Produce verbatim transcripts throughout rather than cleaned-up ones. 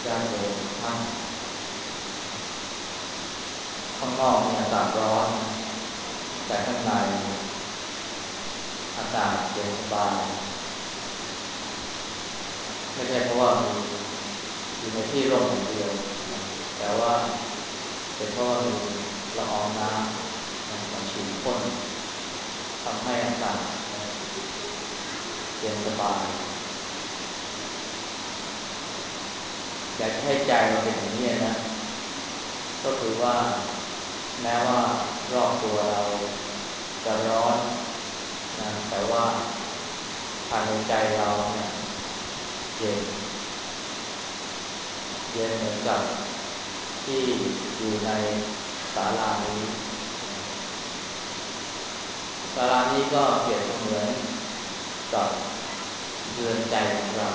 ยากโยมทั้งข้างนอกเนี่ยอากาศร้อนแต่ข้างในอากาศเย็นสบายไม่ใช่เพราะว่ามีอยู่ในที่ร่มอย่างเดียวแต่ว่าเป็นเพราะว่ามีละอองน้ำมาฉีดพ่นทำให้อากาศเย็นสบายอยากจะให้ใจเราเป็นอย่างนี้นะก็คือว่าแม้ว่ารอบตัวเราจะร้อนนะแต่ว่าภายในใจเราเนี่ยเย็นเย็นเหมือนกับที่อยู่ในศาลานี้ศาลานี้ก็เปรียบเสมือนกับเรือนใจของเรา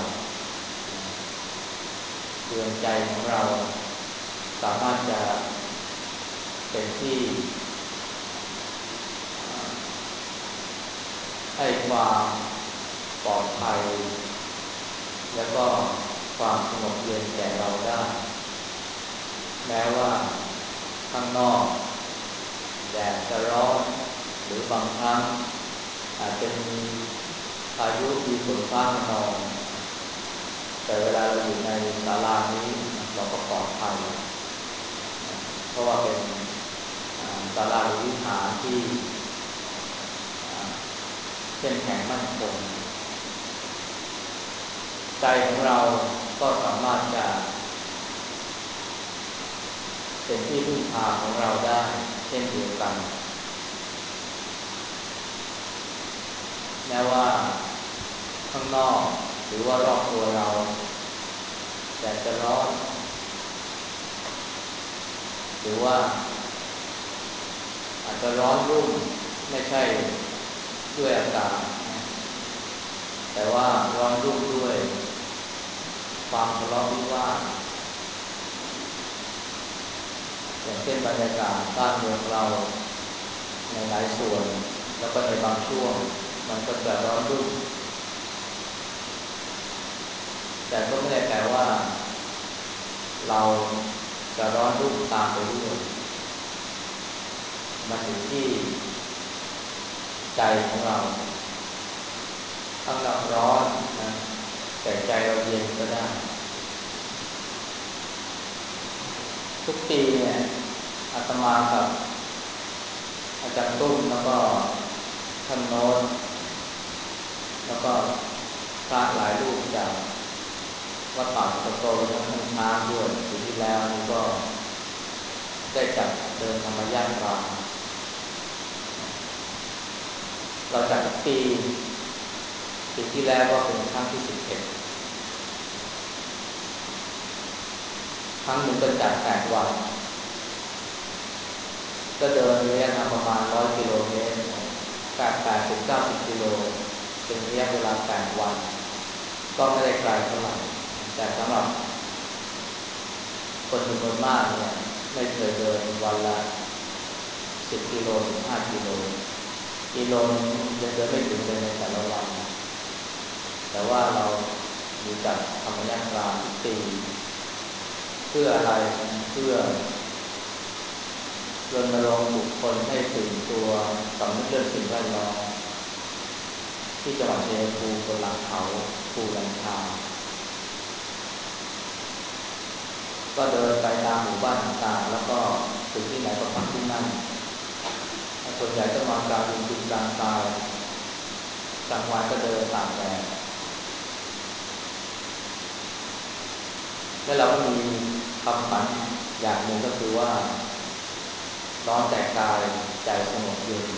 เรือนใจของเราสามารถจะเป็นที่ให้ความปลอดภัยและก็ความสงบเย็นแก่เราได้แม้ว่าข้างนอกแดดจะร้อนหรือบางครั้งอาจจะมีพายุมีฝนฟ้าคะนองแต่เวลาเราอยู่ในศาลานี้เราก็ปลอดภัยเพราะว่าเป็นศาลาหรือวิหารที่เข้มแข็งมั่นคงใจของเราก็สามารถจะเป็นที่พึ่งพาของเราได้เช่นเดียวกันแม้ว่าข้างนอกหรือว่ารอบตัวเราแดดจะร้อนหรือว่าอาจจะร้อนรุ่มไม่ใช่ด้วยอากาศแต่ว่าร้อนรุ่มด้วยความทะเลาะวิวาทอย่างเช่นบรรยากาศบ้านเมืองเราในหลายส่วนแล้วก็ในบางช่วงมันก็จะร้อนรุ่มแต่ก็ไม่ได้แปลว่าเราจะร้อนรุ่มตามไปด้วยมันอยู่ที่ใจของเราถ้าเราร้อนนะแต่ใจเราเย็นก็ได้ทุกปีเนี่ยอาตมากับอาจารย์ตุ้มแล้วก็ท่านโน้ตแล้วก็พระหลายรูปจากวัดป่าสุกโตรวมทั้งท่านช้างด้วยปีที่แล้วนี่ก็ได้จัดเดินธรรมยาตราเราจัดทุกปีปีที่แล้วก็เป็นครั้งที่สิบเอ็ดครั้งหนึ่งก็จัดแปดวันก็เดินระยะทางประมาณร้อยกิโลเมตรแปด แปดสิบ เก้าสิบกิโลเป็นระยะเวลาแปดวันก็ไม่ได้ไกลเท่าไหร่แต่สำหรับคนจำนวนมากเนี่ยไม่เคยเดินวันละสิบกิโลสิบห้ากิโลกิโลนึงยังเดินไม่ถึงเลยในแต่ละวันแต่ว่าเรามีจัดธรรมยาตราทุกปีเพื่ออะไรเพื่อรณรงค์บุคคลให้ตื่นตัวสำนึกเรื่องสิ่งแวดล้อมที่จังหวัดชัยภูมิบนหลังเขาภูลังคาก็เดินไปตามหมู่บ้านต่างๆแล้วก็ถึงที่ไหนก็พักที่นั่นส่วนใหญ่ก็นอนกลางดินกินกลางทรายกลางวันก็เดินตากแดดแล้วเราก็มีคำฝันอย่างหนึ่งก็คือว่าร้อนแต่กายใจสงบเย็น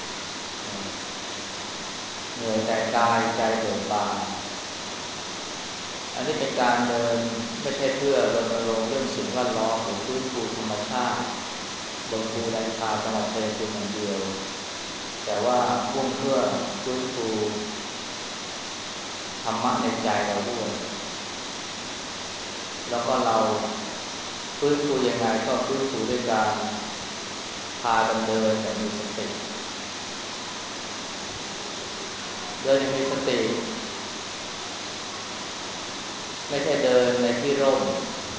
เหนื่อยแต่กายใจเบิกบานอันนี้เป็นการเดินไม่ใช่เพื่อรณรงค์เรื่องสิ่งแวดล้อมหรือฟื้นฟูธรรมชาติบนภูแลนคาจังหวัดชัยภูมิอย่างเดียวแต่ว่ามุ่งเพื่อฟื้นฟูธรรมะในใจเราด้วยแล้วก็เราฟื้นฟูยังไงก็ฟื้นฟูด้วยการพากันเดินอย่างมีสติเดินอย่างมีสติไม่ใช่เดินในที่ร่ม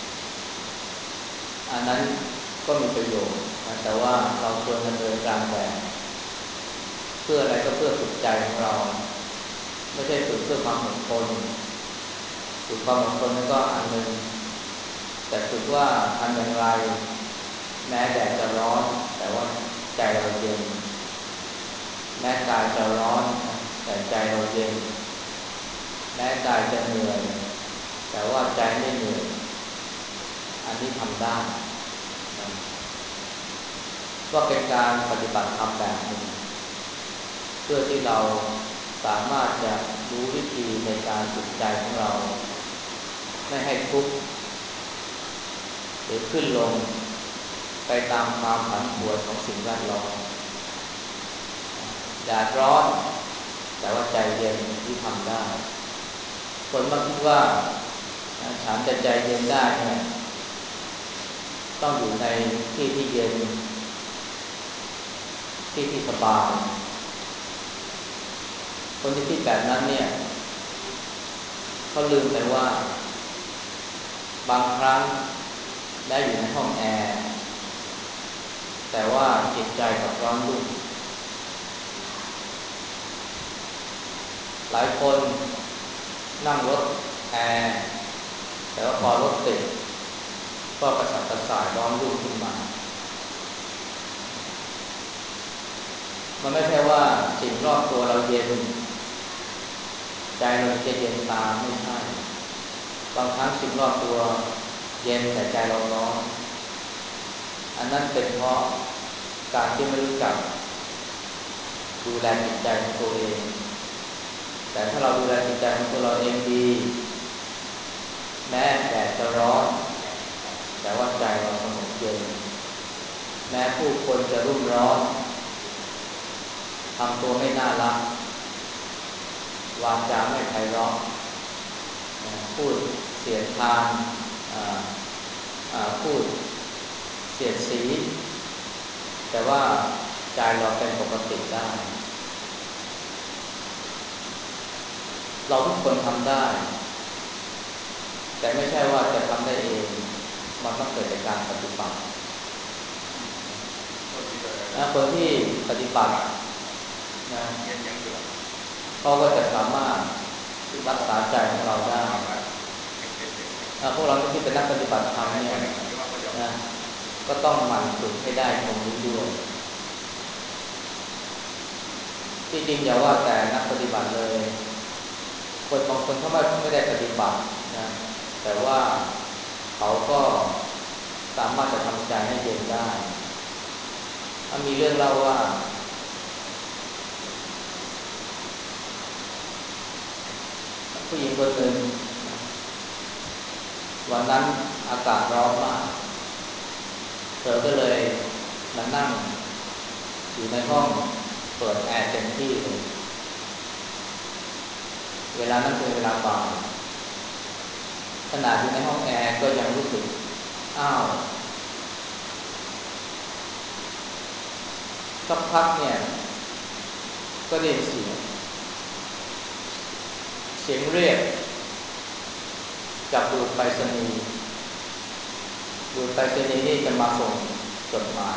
นั้นก็มีประโยชน์นะแต่ว่าเราควรดำเนินกลางแดดเพื่ออะไรก็เพื่อฝึกใจของเราไม่ใช่ฝึกเพื่อความอดทนฝึกความอดทนนั้นก็อันหนึ่งแต่ฝึกว่าทำอย่างไรแม้แดดจะร้อนแต่ว่าใจเราเย็นแม้กายจะร้อนแต่ใจเราเย็นแม้กายจะเหนื่อยแต่ว่าใจไม่เหนื่อยอันนี้ทำได้นะก็เป็นการปฏิบัติธรรมแบบหนึ่งเพื่อที่เราสามารถจะรู้วิธีในการฝึกใจของเราไม่ให้ทุกข์หรือขึ้นลงไปตามความผันผวนของสิ่งแวดล้อมแดดร้อนแต่ว่าใจเย็นที่ทำได้คนมักคิดว่าฉันจะใจเย็นได้เนี่ยต้องอยู่ในที่ที่เย็นที่ที่สบายคนที่คิดแบบนั้นเนี่ยเขาลืมไปว่าบางครั้งได้อยู่ในห้องแอร์แต่ว่าจิตใจกับร้อนรุ่มหลายคนนั่งรถแอร์แต่ว่าพอรถติดก็กระสับกระส่ายร้อนรุ่มขึ้นมามันไม่ใช่ว่าสิ่งรอบตัวเราเย็นใจเราจะเย็นตามไม่ใช่บางครั้งสิ่งรอบตัวเย็นแต่ใจเราร้อนอันนั้นเป็นเพราะการที่ไม่รู้จักดูแลจิตใจของตัวเองแต่ถ้าเราดูแลจิตใจของตัวเราเองดีแม้แดดจะร้อนแต่ว่าใจเราสงบเย็นแม้ผู้คนจะรุ่มร้อนทำตัวไม่น่ารักวาจาไม่ไพเราะพูดเสียดทานพูดเสียดสีแต่ว่าใจเราเป็นปกติได้เราทุกคนทำได้แต่ไม่ใช่ว่าจะทำได้เองมันต้องเกิดจากการปฏิบัติคนที่ปฏิบัตินะเขาก็จะสามารถรักษาใจของเราได้พวกเราที่เป็นนักปฏิบัติธรรมเนี่ยนะก็ต้องหมั่นฝึกให้ได้ตรงนี้ด้วยที่จริงอย่าว่าแต่นักปฏิบัติเลยคนบางคนเขาไม่ไม่ได้ปฏิบัตินะแต่ว่าเขาก็สามารถจะทำใจให้เย็นได้มีเรื่องเล่าว่าผู้หญิงคนหนึ่งวันนั้นอากาศร้อนมากเธอก็เลยมานั่งอยู่ในห้องเปิดแอร์เต็มที่เลยเวลานั้นเป็นเวลาบ่ายขนาดอยู่ในห้องแอร์ก็ยังรู้สึกอ้าวสักพักเนี่ยก็ได้เสียงเสียงเรียกจากบุรุษไปรษณีย์บุรุษไปรษณีย์นี่จะมาส่งจดหมาย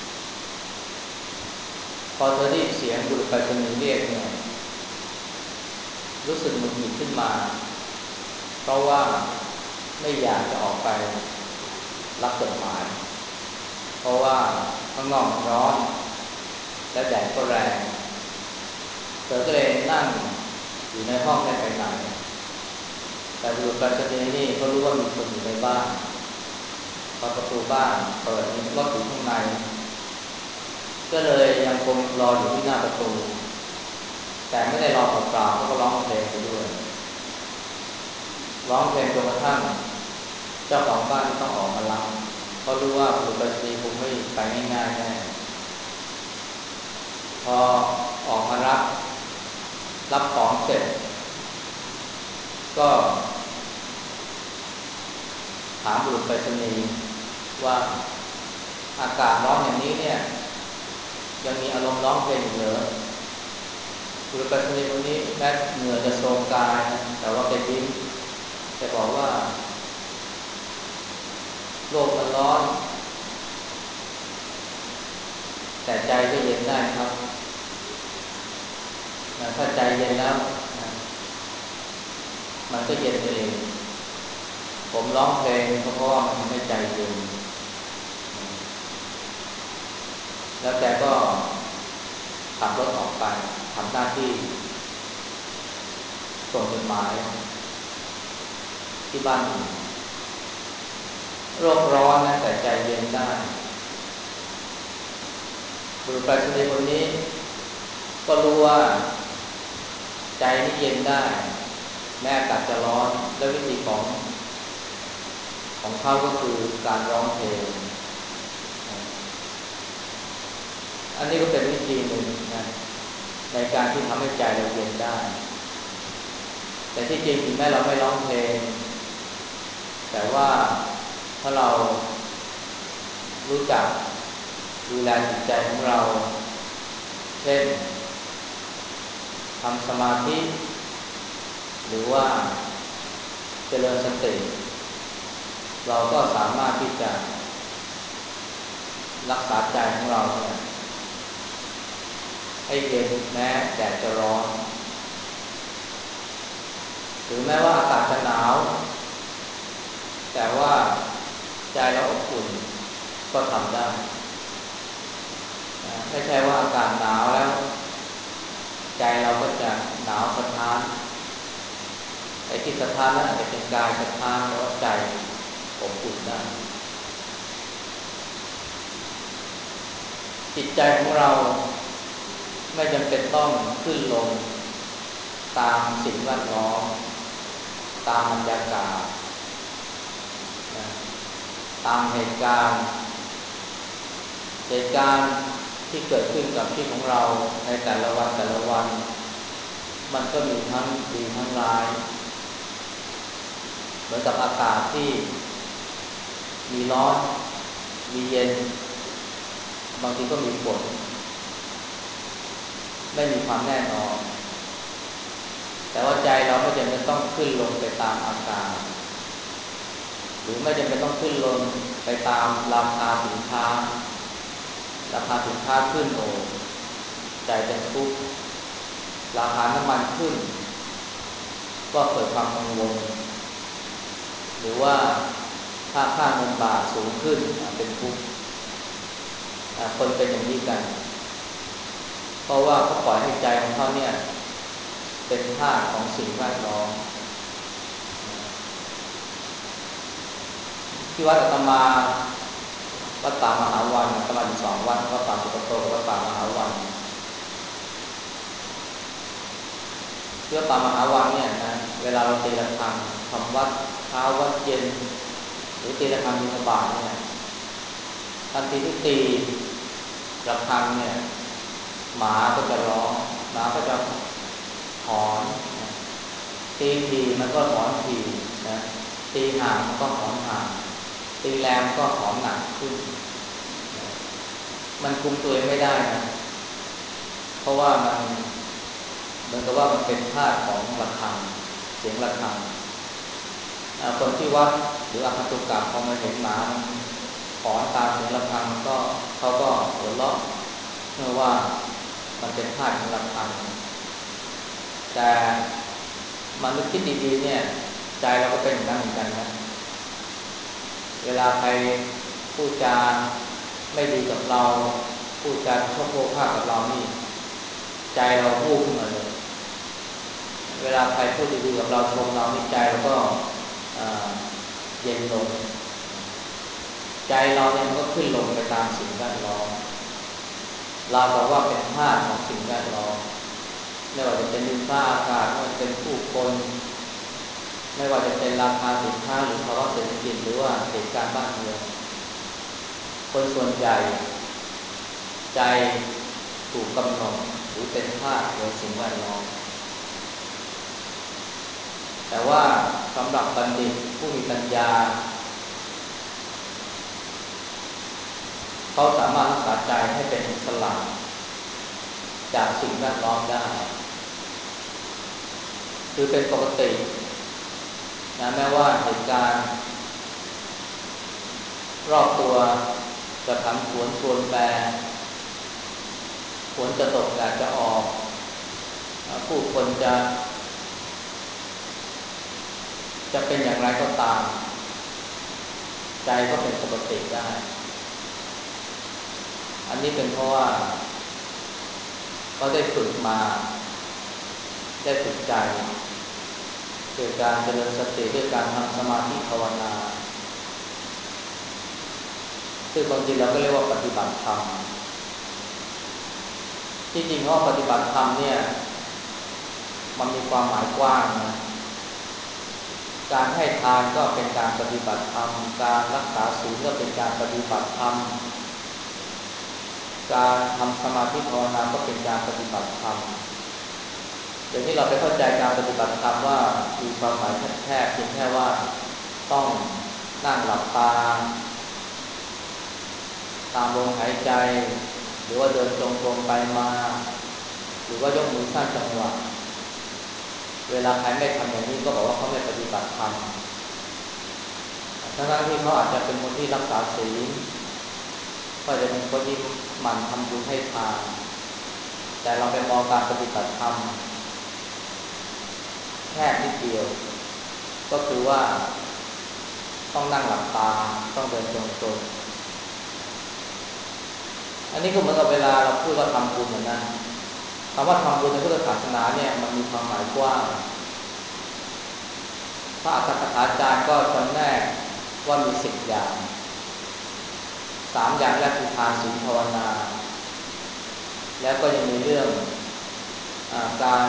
พอเธอได้ยินเสียงบุรุษไปรษณีย์เรียกเนี่ยรู้สึกหงุดหงิดขึ้นมาเพราะว่าไม่อยากจะออกไปรับจดหมายเพราะว่าข้างนอกร้อนและแดดก็แรงเธอก็เลยนั่งอยู่ในห้องไม่ไปไหนแต่บุรุษไปรษณีย์นี่เขารู้ว่ามีคนอยู่ในบ้านพอประตูบ้านเปิดมีรถอยู่ข้างในก็เลยยังคงรออยู่ที่หน้าประตูแต่ไม่ได้รอเปล่าๆเขาก็ร้องเพลงไปด้วยร้องเพลงจนกระทั่งเจ้าของบ้านต้องออกมารับเขารู้ว่าบุรุษไปรษณีย์คงไม่ไปง่ายๆแน่พอออกมารับรับของเสร็จก็ถามบุรุษไปรษณีย์ว่าอากาศร้อนอย่างนี้เนี่ยยังมีอารมณ์ร้องเพลงอยู่เหรอบุรุษไปรษณีย์คนนี้แม้เหงื่อจะโซมกายนะแต่ว่าแกยิ้มแกบอกว่าโลกมันร้อนแต่ใจก็เย็นได้ครับนะถ้าใจเย็นแล้วนะมันก็เย็นเองผมร้องเพลงก็เพราะว่ามันทำให้ใจเย็นแล้วแกก็ขับรถออกไปทำหน้าที่ส่งจดหมายที่บ้านอื่นโรคร้อนนะแต่ใจเย็นได้บุรุษไปรษณีย์คนนี้ก็รู้ว่าใจนี่เย็นได้แม้อากาศจะร้อนและวิธีของของเขาก็คือการร้องเพลงอันนี้ก็เป็นวิธีหนึ่งนะในการที่ทำให้ใจเราเย็นได้แต่ที่จริงถึงแม้เราไม่ร้องเพลงแต่ว่าถ้าเรารู้จักดูแลจิตใจของเราเช่นทำสมาธิหรือว่าเจริญสติเราก็สามารถที่จะรักษาใจของเราเนี่ยให้เย็นแม้แดดจะร้อนหรือแม้ว่าอากาศจะหนาวแต่ว่าใจเราอบอุ่นก็ทำได้ไม่ใช่ว่าอากาศหนาวแล้วใจเราก็จะหนาวสะท้านไอ้ที่สะท้านนั้นอาจจะเป็นกายสะท้านแต่ว่าใจอบอุ่นได้จิตใจของเราไม่จำเป็นต้องขึ้นลงตามสิ่งแวดล้อมตามบรรยากาศตามเหตุการณ์เหตุการณ์ที่เกิดขึ้นกับชีวิตของเราในแต่ละวันแต่ละวันมันก็มีทั้งดีทั้งร้ายเหมือนกับอากาศที่มีร้อนมีเย็นบางทีก็มีฝนไม่มีความแน่นอนแต่ว่าใจเราไม่จำเป็นต้องขึ้นลงไปตามอากาศหรือไม่จำเป็นต้องขึ้นลงไปตามราคาสินค้าราคาสินค้าขึ้นโอ้ใจเป็นทุกข์ราคาน้ำมันขึ้นก็เกิดความกังวลหรือว่าถ้าค่าเงินบาทสูงขึ้นเป็นทุกข์คนเป็นอย่างนี้กันเพราะว่าเขาปล่อยให้ใจของเขาเนี่ยเป็นทาสของสิ่งแวดล้อมที่วัดอาตมาวัดป่ามหาวันอาตมาอยู่สองวัดวัดป่าสุกโตกับวัดป่ามหาวันที่วัดป่ามหาวันเนี่ยนะเวลาเราตีระฆังทำวัดเช้าวัดเย็นหรือตีระฆังบิณฑบาตเนี่ยทันทีที่ตีระฆังเนี่ยหมาก็จะร้องหมาก็จะหอนตีทีมันก็หอนทีนะตีห่างมันก็หอนห่างตีแรงก็หอนหนักขึ้นมันคุมตัวเองไม่ได้นะเพราะว่ามันเหมือนกับว่ามันเป็นธาตุของระฆังเสียงระฆังคนที่วัดหรืออคันตุกะพอมาเห็นหมาหอนตามเสียงระฆังก็เขาก็หัวเราะเนื่องว่ามันเป็นธาตุของระฆังแต่มนุษย์คิดดีๆเนี่ยใจเราก็เป็นอย่างนั้นเหมือนกันนะเวลาใครพูดจาไม่ดีกับเราพูดจาชอบโกหกกับเรานี่ใจเราพูดขึ้นมาเลยเวลาใครพูดดีๆกับเราชมเรานี่ใจเราก็เย็นลงใจเราเนี่ยมันก็ขึ้นลงไปตามสิ่งแวดล้อมเราบอกว่าเป็นธาตุของสิ่งแวดล้อมไม่ว่าจะเป็นดินฟ้าอากาศไม่ว่าจะเป็นผู้คนไม่ว่าจะเป็นราคาสินค้าหรือภาวะเศรษฐกิจหรือว่าเหตุการณ์บ้านเมืองคนส่วนใหญ่ใจถูกกำหนดหรือเป็นธาตุโดยสิ่งแวดล้อมแต่ว่าสำหรับบัณฑิตผู้มีปัญญาเขาสามารถรักษาใจให้เป็นอิสระจากสิ่งแวดล้อมได้คือเป็นปกตินะแม้ว่าเหตุการณ์รอบตัวจะผันผวนชวนแปรฝนจะตกแดดจะออกผู้คนจะจะเป็นอย่างไรก็ตามใจก็เป็นปกติได้อันนี้เป็นเพราะว่าเขาได้ฝึกมาได้ฝึกใจโดยการเจริญสติด้วยการทำสมาธิภาวนาซึ่งบางทีเราก็เรียกว่าปฏิบัติธรรมที่จริงว่าปฏิบัติธรรมเนี่ยมันมีความหมายกว้างนะการให้ทานก็เป็นการปฏิบัติธรรมการรักษาศีลก็เป็นการปฏิบัติธรรมการทำสมาธิภาวนาก็เป็นการปฏิบัติธรรมเดี๋ยวนี้เราไปเข้าใจการปฏิบัติธรรมว่ามีความหมายแค่เพียงแค่ว่าต้องนั่งหลับตาตามลมหายใจหรือว่าเดินจงกรมไปมาหรือว่ายกมือสร้างจังหวะเวลาใครไม่ทำอย่างนี้ก็บอกว่าเขาไม่ปฏิบัติธรรมทั้งๆที่เขาอาจจะเป็นคนที่รักษาศีลก็จะเป็นคนที่หมั่นทำบุญให้ทานแต่เราไปมองการปฏิบัติธรรมแค่นิดเดียวก็คือว่าต้องนั่งหลับตาต้องเดินจงกรมอันนี้ก็เหมือนกับเวลาเราพูดว่าทำบุญเหมือนกันคำว่าทำบุญในพุทธศาสนาเนี่ยมันมีความหมายกว้างพระอัฏฐกถาจารย์ก็จำแนกว่ามีสิบอย่างสามอย่างแรกคือทานศีลภาวนาแล้วก็ยังมีเรื่องอาการ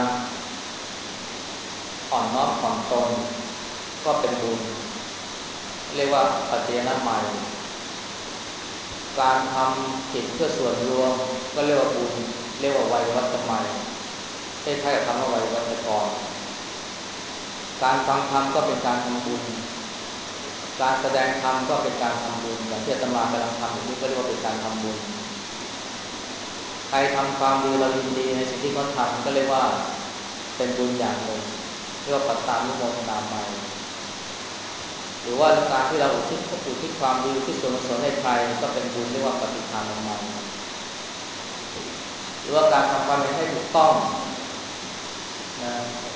อ่อนน้อมถ่อมตนก็เป็นบุญเรียกว่าปัจเจนะมัยการทำกิจเพื่อส่วนรวมก็เรียกว่าบุญเรียกว่าไวยวัจมัยคล้ายๆกับคำว่าไวยวัจกรการฟังธรรมก็เป็นการทำบุญการแสดงธรรมก็เป็นการทำบุญอย่างที่อาตมากำลังทำอยู่นี้ก็เรียกว่าเป็นการทำบุญใครทำความดีเรายินดีในสิ่งที่เขาทำก็เรียกว่าเป็นบุญอย่างหนึ่งเรียกว่าปัตตานุโมทนาไมยหรือว่าการที่เราอุทิศอุทิศความดีอุทิศส่วนกุศลให้ใครก็เป็นบุญเรียกว่าปฏิทานไมยหรือว่าการทำความเป็นให้ถูกต้องนะ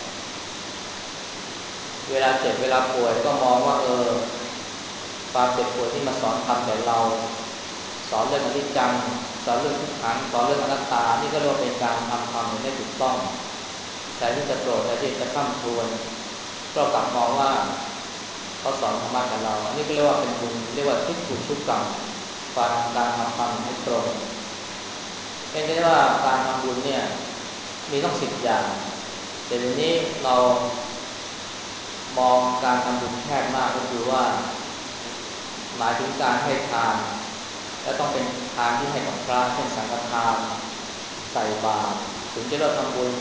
เวลาเจ็บเวลาป่วยก็มองว่าเออความเจ็บป่วยที่มาสอนทำแก่เราสอนเรื่องอนิจจังสอนเรื่องทุกขังสอนเรื่องอนัตตานี่ก็เรียกว่าเป็นการทำความเป็นให้ถูกต้องแต่ที่จะโกรธแต่ที่จะข้ามทวนก็กลับมองว่าเขาสอนธรรมะกับเราอันนี้ก็เรียกว่าเป็นบุญเรียกว่าทิฏฐุชุกรรมการการทำความให้ตรงเป็นได้ว่าการทำบุญเนี่ยมีต้องสิบอย่างแต่ทีนี้เรามองการทำบุญแคบมากก็คือว่าหมายถึงการให้ทานและต้องเป็นทานที่ให้กับพระเช่นสังฆทานใส่บาตรถึงจะเราทำบุญ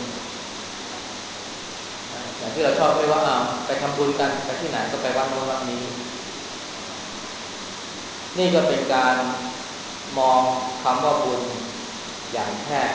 อย่างที่เราชอบเรียกว่าไปทำบุญกันไปที่ไหนก็ไปวัดโน้นวัดนี้นี่ก็เป็นการมองคำว่าบุญอย่างแคบ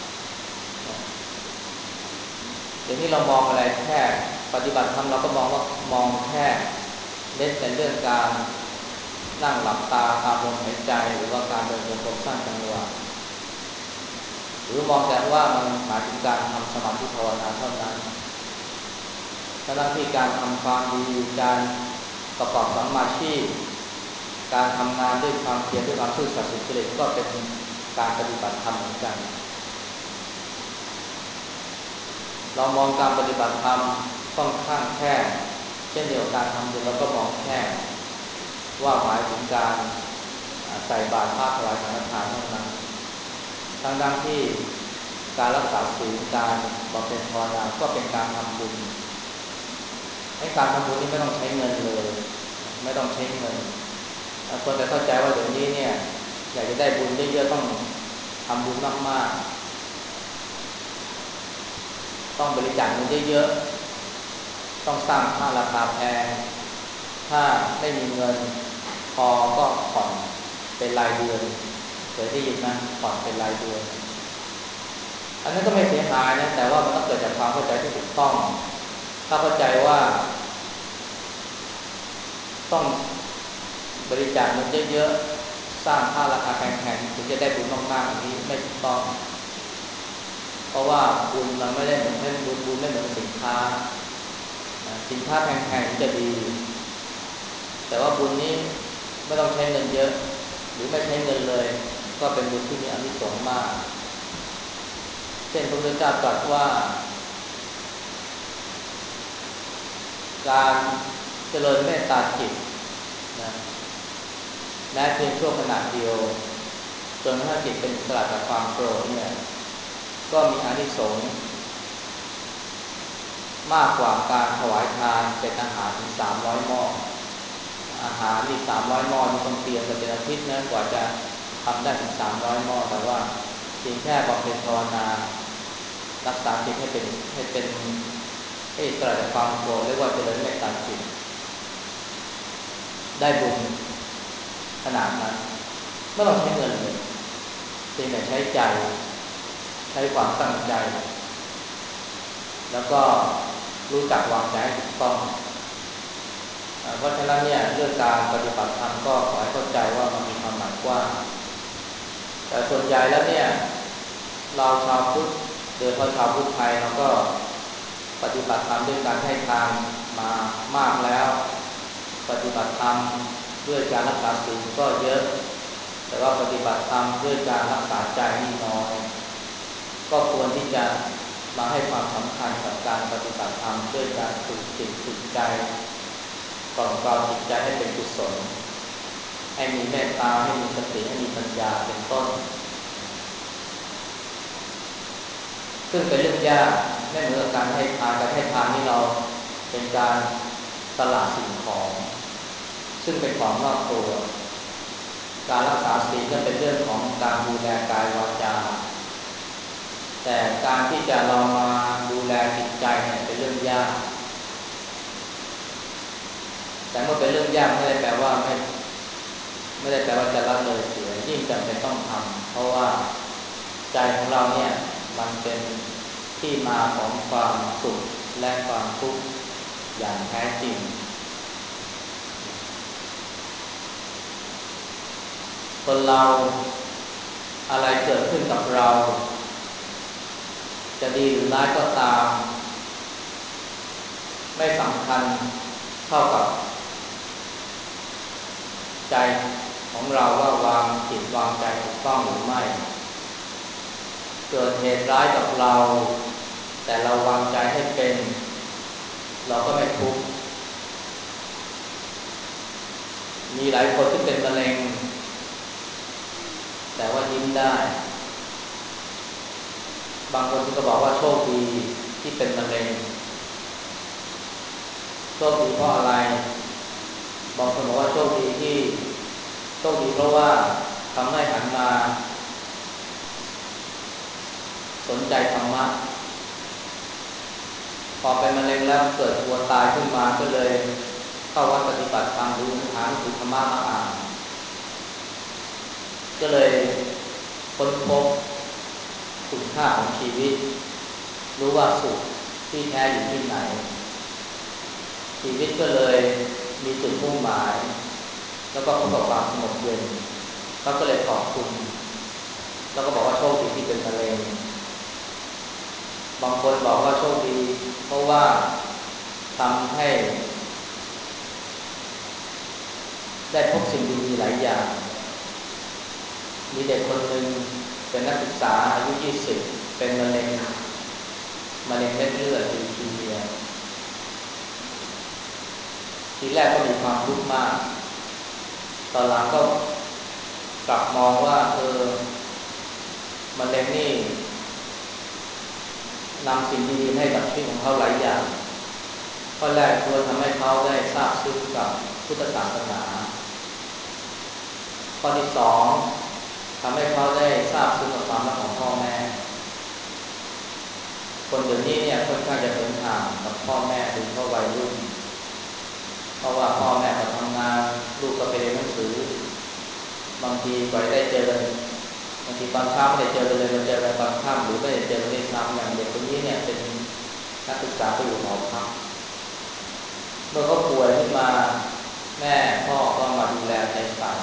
เดี๋ยวนี้เรามองอะไรแค่ปฏิบัติธรรมเราก็มองว่ามองแค่เน้นในเรื่องการนั่งหลับตาตามลมหายใจหรือว่าการเดินจงกรมสร้างจังหวะหรือมองแต่ว่ามันหมายถึงการทำสมาธิภาวนาเท่านั้นทั้งที่การทำความดีการประกอบสัมมาชีพการทำงานด้วยความเพียรด้วยความซื่อสัตย์สุจริตก็เป็นการปฏิบัติธรรมเหมือนกันเรามองการปฏิบัติธรรมค่อนข้างแคบเช่นเดียวกันทำบุญเราก็มองแคบว่าหมายถึงการใส่บาตรผ้าถวายสังฆทานเท่านั้นทั้งๆที่การรักษาศีลการบำเพ็ญภาวนาก็เป็นการทำบุญให้การทำบุญนี้ไม่ต้องใช้เงินเลยไม่ต้องใช้เงินคนไปเข้าใจว่าเดี๋ยวนี้เนี่ยอยากจะได้บุญเยอะๆต้องทำบุญมากๆต้องบริจาคเงินเยอะๆต้องสร้างผ้าราคาแพงถ้าไม่มีเงินพอก็ผ่อนเป็นรายเดือนเคยได้ยินไหมผ่อนเป็นรายเดือนอันนั้นก็ไม่เสียหายนะแต่ว่ามันต้องเกิดจากความเข้าใจที่ถูกต้องถ้าเข้าใจว่าต้องบริจาคเงินเยอะๆสร้างผ้าราคาแพงๆถึงจะได้บุญมากๆอันนี้ไม่ถูกต้องเพราะว่าบุญมันไม่ได้เหมือนแค่บุญบุญไม่เหมือนสินค้าสินค้าแพงๆจะดีแต่ว่าบุญนี้ไม่ต้องใช้เงินเยอะหรือไม่ใช้เงินเลยก็เป็นบุญที่มีอานิสงส์มากเช่นพระพุทธเจ้าตรัสว่าการเจริญเมตตาจิตนะแม้เพียงชั่วขณะเดียวจนกระทั่งจิตเป็นอิสระจากความโกรธเนี่ยก็มีอานิสงส์มากกว่าการถวายทานเป็นอาหารถึงสามร้อยหม้ออาหารนี่สามร้อยหม้อนี่ต้องเตรียมกันเป็นอาทิตย์นะกว่าจะทำได้ถึงสามร้อยหม้อแต่ว่าเพียงแค่บำเพ็ญภาวนารักษาจิตให้เป็นให้เป็นให้อิสระจากความโกรธเรียกว่าเจริญเมตตาจิตได้บุญขนาดนั้นไม่ต้องใช้เงินเลยเพียงแต่ใช้ใจใช้ความตั้งใจแล้วก็รู้จักวางใจให้ถูกต้องเพราะฉะนั้นเนี่ยเรื่องการปฏิบัติธรรมก็ขอให้เข้าใจว่ามันมีความหมายกว้างแต่ส่วนใหญ่แล้วเนี่ยเราชาวพุทธโดยเฉพาะชาวพุทธไทยเราก็ปฏิบัติธรรมด้วยการให้ทานมามากแล้วปฏิบัติธรรมด้วยการรักษาศีลก็เยอะแต่ว่าปฏิบัติธรรมด้วยการรักษาใจนี่น้อยก็ควรที่จะมาให้ความสำคัญกับการปฏิบัติธรรมด้วยการฝึกจิตฝึกใจกล่อมเกลาจิตใจให้เป็นกุศลให้มีเมตตาให้มีสติให้มีปัญญาเป็นต้นซึ่งเป็นเรื่องยากไม่เหมือนกับการให้ทานการให้ทานนี่เราเป็นการสละสิ่งของซึ่งเป็นของนอกตัวการรักษาศีลก็เป็นเรื่องของการดูแลกายวาจาแต่การที่จะเรามาดูแลจิตใจเนี่ยเป็นเรื่องยากแต่เมื่อเป็นเรื่องยากไม่ได้แปลว่าไม่ไม่ได้แปลว่าจะละเลยเสียยิ่งจำเป็นต้องทำเพราะว่าใจของเราเนี่ยมันเป็นที่มาของความสุขและความทุกข์อย่างแท้จริงคนเราอะไรเกิดขึ้นกับเราจะดีหรือร้ายก็ตามไม่สำคัญเท่ากับใจของเราว่าวางจิตวางใจถูกต้องหรือไม่เกิดเหตุร้ายกับเราแต่เราวางใจให้เป็นเราก็ไม่ทุกข์มีหลายคนที่เป็นมะเร็งแต่ว่ายิ้มได้บางคนก็บอกว่าโชคดีที่เป็นมะเร็งโชคดีเพราะอะไรบางคนบอกว่าโชคดีที่โชคดีเพราะว่าทำให้หันมาสนใจธรรมะพอเป็นมะเร็งแล้วเกิดกลัวตายขึ้นมาก็เลยเข้าวัดปฏิบัติธรรมหรือหาหนังสือธรรมะมาอ่านก็เลยค้นพบคุณค่าของชีวิตรู้ว่าสุขที่แท้อยู่ที่ไหนชีวิตก็เลยมีจุดมุ่งหมายแล้วก็พบกับความสงบเย็นเขาก็เลยขอบคุณแล้วก็บอกว่าโชคดีที่เป็นมะเร็งบางคนบอกว่าโชคดีเพราะว่าทำให้ได้พบสิ่งดีๆหลายอย่างมีเด็กคนหนึ่งเป็นนักศึกษาอายุยี่สิบเป็นมะเร็งมะเร็งเม็ดเลือดลีวคีเมียทีแรกก็มีความทุกข์มากตอนหลังก็กลับมองว่าเออมะเร็งนี่นำสิ่งดีๆให้กับชีวิตของเขาหลายอย่างข้อแรกคือทำให้เขาได้ทราบซึ้งกับพุทธศาสนาข้อที่สองทำให้เขาได้ทราบซึ้งกับความรักของพ่อแม่คนเดี๋ยวนี้เนี่ยค่อนข้างจะเหินห่างกับพ่อแม่โดยเฉพาะวัยรุ่นเพราะว่าพ่อแม่ก็ทำงานลูกก็ไปเรียนหนังสือบางทีกว่าได้เจอกันบางทีตอนเช้าไม่ได้เจอกันเลยมาเจอกันตอนค่ำหรือไม่ได้เจอกันในซ้ำอย่างเด็กคนนี้เนี่ยเป็นนักศึกษาไปอยู่หอพักเมื่อเขาป่วยขึ้นมาแม่พ่อก็มาดูแลใจใส่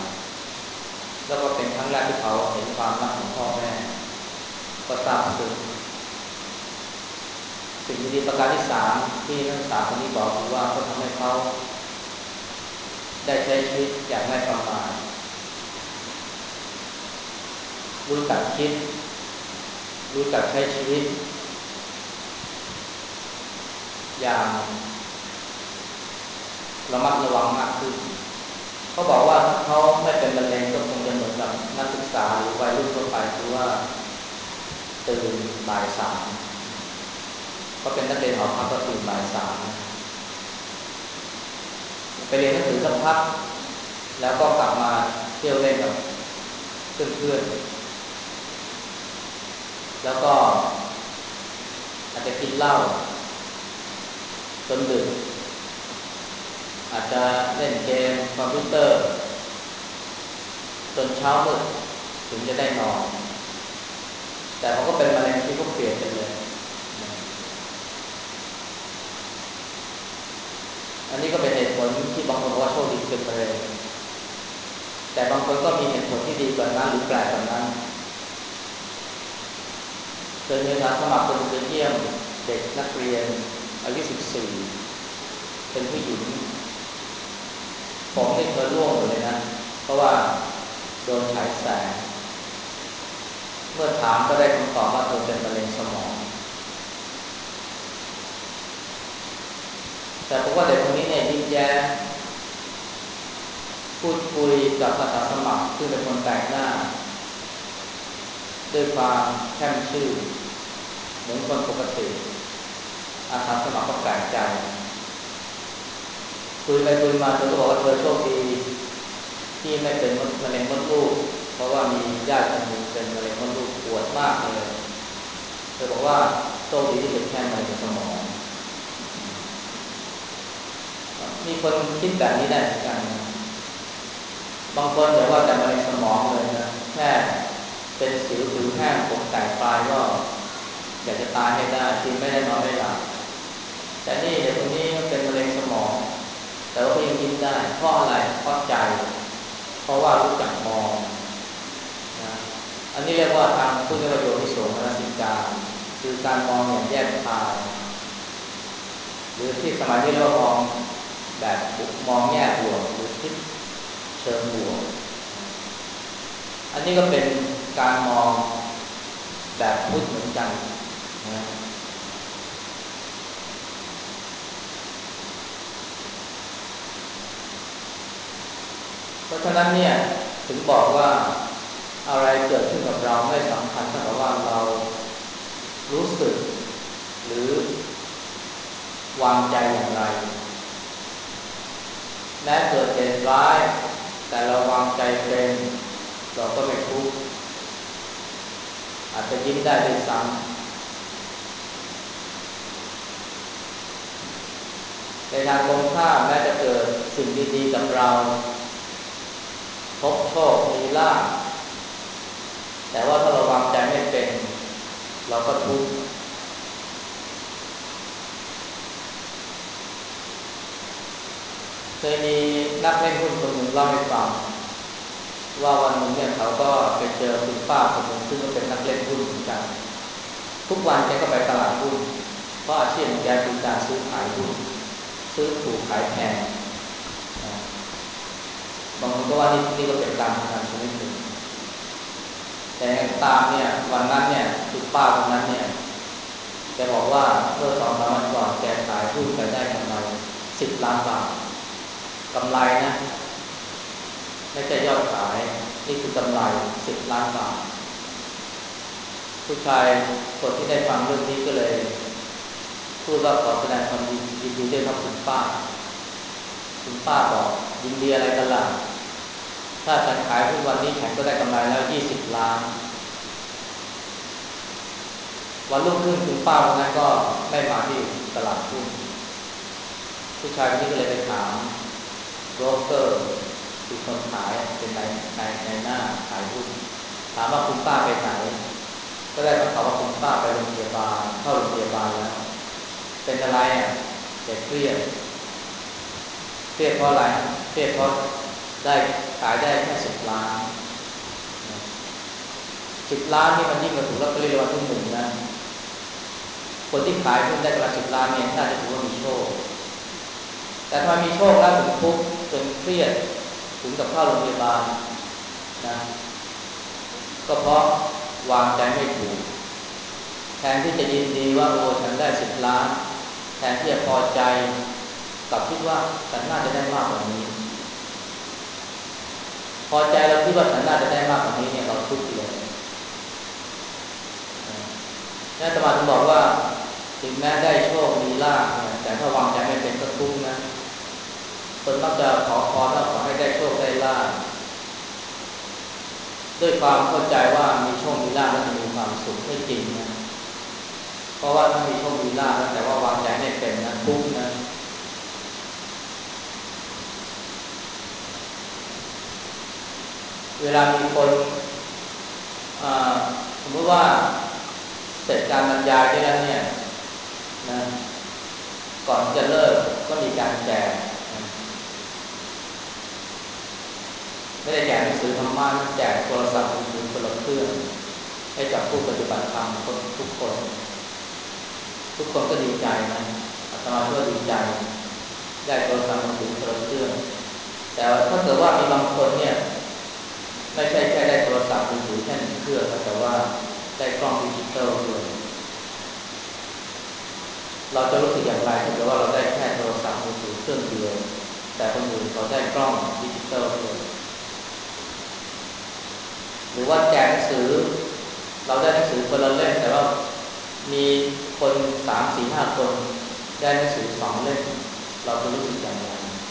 แล้วก็เป็นครั้งแรกที่เขาเห็นความรักของพ่อแม่ก็ซาบซึ้งสิ่งดีๆประการที่สามที่นักศึกษาคนนี้บอกคือว่าเขาทำให้เขาได้ใช้ชีวิตอย่างไม่ประมาทรู้จักคิดรู้จักใช้ชีวิตอย่างระมัดระวังมากขึ้นเขาบอกว่าถ้าเขาไม่เป็นมะเร็งก็คงจะเหมือนกับนักศึกษาหรือวัยรุ่นทั่วไปคือว่าตื่นบ่ายสามก็เป็นนักเรียนหอพักก็ตื่นบ่ายสามไปเรียนหนังสือสักพักแล้วก็กลับมาเที่ยวเล่นกับเพื่อนๆแล้วก็อาจจะกินเหล้าจนดึกอาจจะเล่นเกมคอมพิวเตอร์จนเช้ามืดถึงจะได้นอนแต่เขาก็เป็นมะเร็งที่เขาเปลี่ยนไปเลยอันนี้ก็เป็นเหตุผลที่บางคนบอกว่าโชคดีเป็นมะเร็งแต่บางคนก็มีเหตุผลที่ดีกว่านั้นหรือแปลกกว่านั้นเคยมีอาสาสมัครคนไปเยี่ยมเด็กนักเรียนอายุสิบสี่เป็นผู้หญิงผมนี่เธอร่วงหมดเลยนะเพราะว่าโดนฉายแสงเมื่อถามก็ได้คำตอบว่าเธอเป็นมะเร็งสมองแต่ผมว่าเด็กคนนี้เนี่ยยิ้มแย้มพูดคุยกับอาสาสมัครซึ่งเป็นคนแปลกหน้าด้วยความแช่มชื่นเหมือนคนปกติอาสาสมัครก็แปลกใจคุยไปคุยมาเธอก็บอกว่าเธอโชคดีที่ไม่เป็นมะเร็งมดลูกเพราะว่ามีญาติคนหนึ่งเป็นมะเร็งมดลูกปวดมากเลยเธอบอกว่าโชคดีที่เป็นแค่มะเร็งสมองมีคนคิดแบบนี้ได้เหมือนกันบางคนอย่าว่าแต่มะเร็งสมองเลยนะแค่เป็นสิวผิวแห้งผมแตกปลายก็อยากจะตายให้ได้กินไม่ได้นอนไม่หลับแต่นี่เด็กคนนี้เป็นมะเร็งสมองแต่ว่าเขายังยิ้มได้เพราะอะไรเพราะใจเพราะว่ารู้จักมองนะอันนี้เรียกว่าทางผู้เรียกว่าโยนิโสมนสิการคือการมองอย่างแยกคายหรือที่สมัยนี้เรียกว่ามองแบบมองแง่บวกหรือคิดเชิงบวกอันนี้ก็เป็นการมองแบบพุทธเหมือนกันนะเพราะฉะนั้นเนี่ยถึงบอกว่าอะไรเกิดขึ้นกับเราไม่สำคัญเท่ากับว่าเรารู้สึกหรือวางใจอย่างไรแม้เกิดเหตุร้ายแต่เราวางใจเป็นเราก็ไม่ทุกข์อาจจะยิ้มได้ด้วยซ้ำในทางตรงข้ามแม้จะเกิดสิ่งดีๆกับเราพบโชคมีลาภแต่ว่าถ้าเราวางใจไม่เป็นเราก็ทุกข์เคยมีนักเล่นหุ้นคนหนึ่งเล่าให้ฟังว่าวันหนึ่งเนี่ยเขาก็ไปเจอคุณป้าคนหนึ่งซึ่งก็เป็นนักเล่นหุ้นเหมือนกันทุกวันแกก็ไปตลาดหุ้นเพราะอาชีพของแกคือการซื้อขายหุ้นซื้อถูกขายแพงบางคนก็ว่านี่นี่ก็เป็นการพนันชนิดหนึ่งแต่ตามเนี่ยวันนั้นเนี่ยคุณป้าคนนั้นเนี่ยแกบอกว่าเมื่อสองสามวันก่อนแกขายหุ้นไปได้กำไรสิบล้านบาทกำไรนะไม่ใช่ยอดขายนี่คือกำไรสิบล้านบาทผู้ชายคนที่ได้ฟังเรื่องนี้ก็เลยพูดว่าขอแสดงความยินดีด้วยครับคุณป้าคุณป้าบอกยินดีอะไรกันล่ะถ้าฉันขายหุ้นวันนี้ฉันก็ได้กำไรแล้วยี่สิบล้านวันรุ่งขึ้นคุณป้าคนนั้นก็ไม่มาที่ตลาดหุ้นผู้ชายคนนี้ก็เลยไปถามโบรกเกอร์คือคนขายเป็นนายนายนายหน้าขายหุ้นถามว่าคุณป้าไปไหนก็ได้คำตอบว่าคุณป้าไปโรงพยาบาลเข้าโรงพยาบาลแล้วเป็นอะไรอ่ะเด็กเครียดเครียดเพราะอะไรเครียดเพราะได้ขายได้แค่สิบล้านสิบล้านนี่มันยิ่งกว่าถูกลอตเตอรี่รางวัลที่หนึ่งนะคนที่ขายหุ้นได้กำไรสิบล้านเนี่ยน่าจะถือว่ามีโชคแต่ทำไมมีโชคแล้วถึงทุกข์จนเครียดถึงกับเข้าโรงพยาบาลนะก็เพราะวางใจไม่ถูกแทนที่จะยินดีว่าโอ้ฉันได้สิบล้านแทนที่จะพอใจกลับคิดว่าฉันน่าจะได้มากกว่านี้พอใจเราคิดว่าฉันน่าจะได้มากกว่านี้เนี่ยเราทุกข์เลยนี่อาตมาถึงบอกว่าถึงแม้ได้โชคมีลาภเนี่ยแต่ถ้าวางใจไม่เป็นก็ทุกข์นะคนมักจะขอพรว่าขอให้ได้โชคได้ลาภด้วยความเข้าใจว่ามีโชคมีลาภแล้วจะมีความสุขไม่จริงนะเพราะว่าถ้ามีโชคมีลาภแต่ว่าวางใจไม่เป็นนะทุกข์นะเวลามีคนสมมติว่าเสร็จการบรรยายได้แล้วเนี่ยนะก่อนจะเลิกก็มีการแจกไม่ได้แจกหนังสือธรรมะแจกโทรศัพท์มือถือคนละเครื่องให้กับผู้ปฏิบัติธรรมทุกคนทุกคนก็ดีใจนะอาตมาก็ดีใจได้โทรศัพท์มือถือคนละเครื่องแต่ถ้าเกิดว่ามีบางคนเนี่ยไม่ใช่แค่ได้โทรศัพท์มือถือแค่หนึ่งเครื่องแต่ว่าได้กล้องดิจิตอลด้วยเราจะรู้สึกอย่างไรถ้าเกิดว่าเราได้แค่โทรศัพท์มือถือเครื่องเดียวแต่คนอื่นเขาได้กล้องดิจิตอลด้วยหรือว่าแจกหนังสือเราได้หนังสือคนละเล่มแต่ว่ามีคนสามสี่ห้าคนได้หนังสือสองเล่มเราจะรู้สึกอย่างไร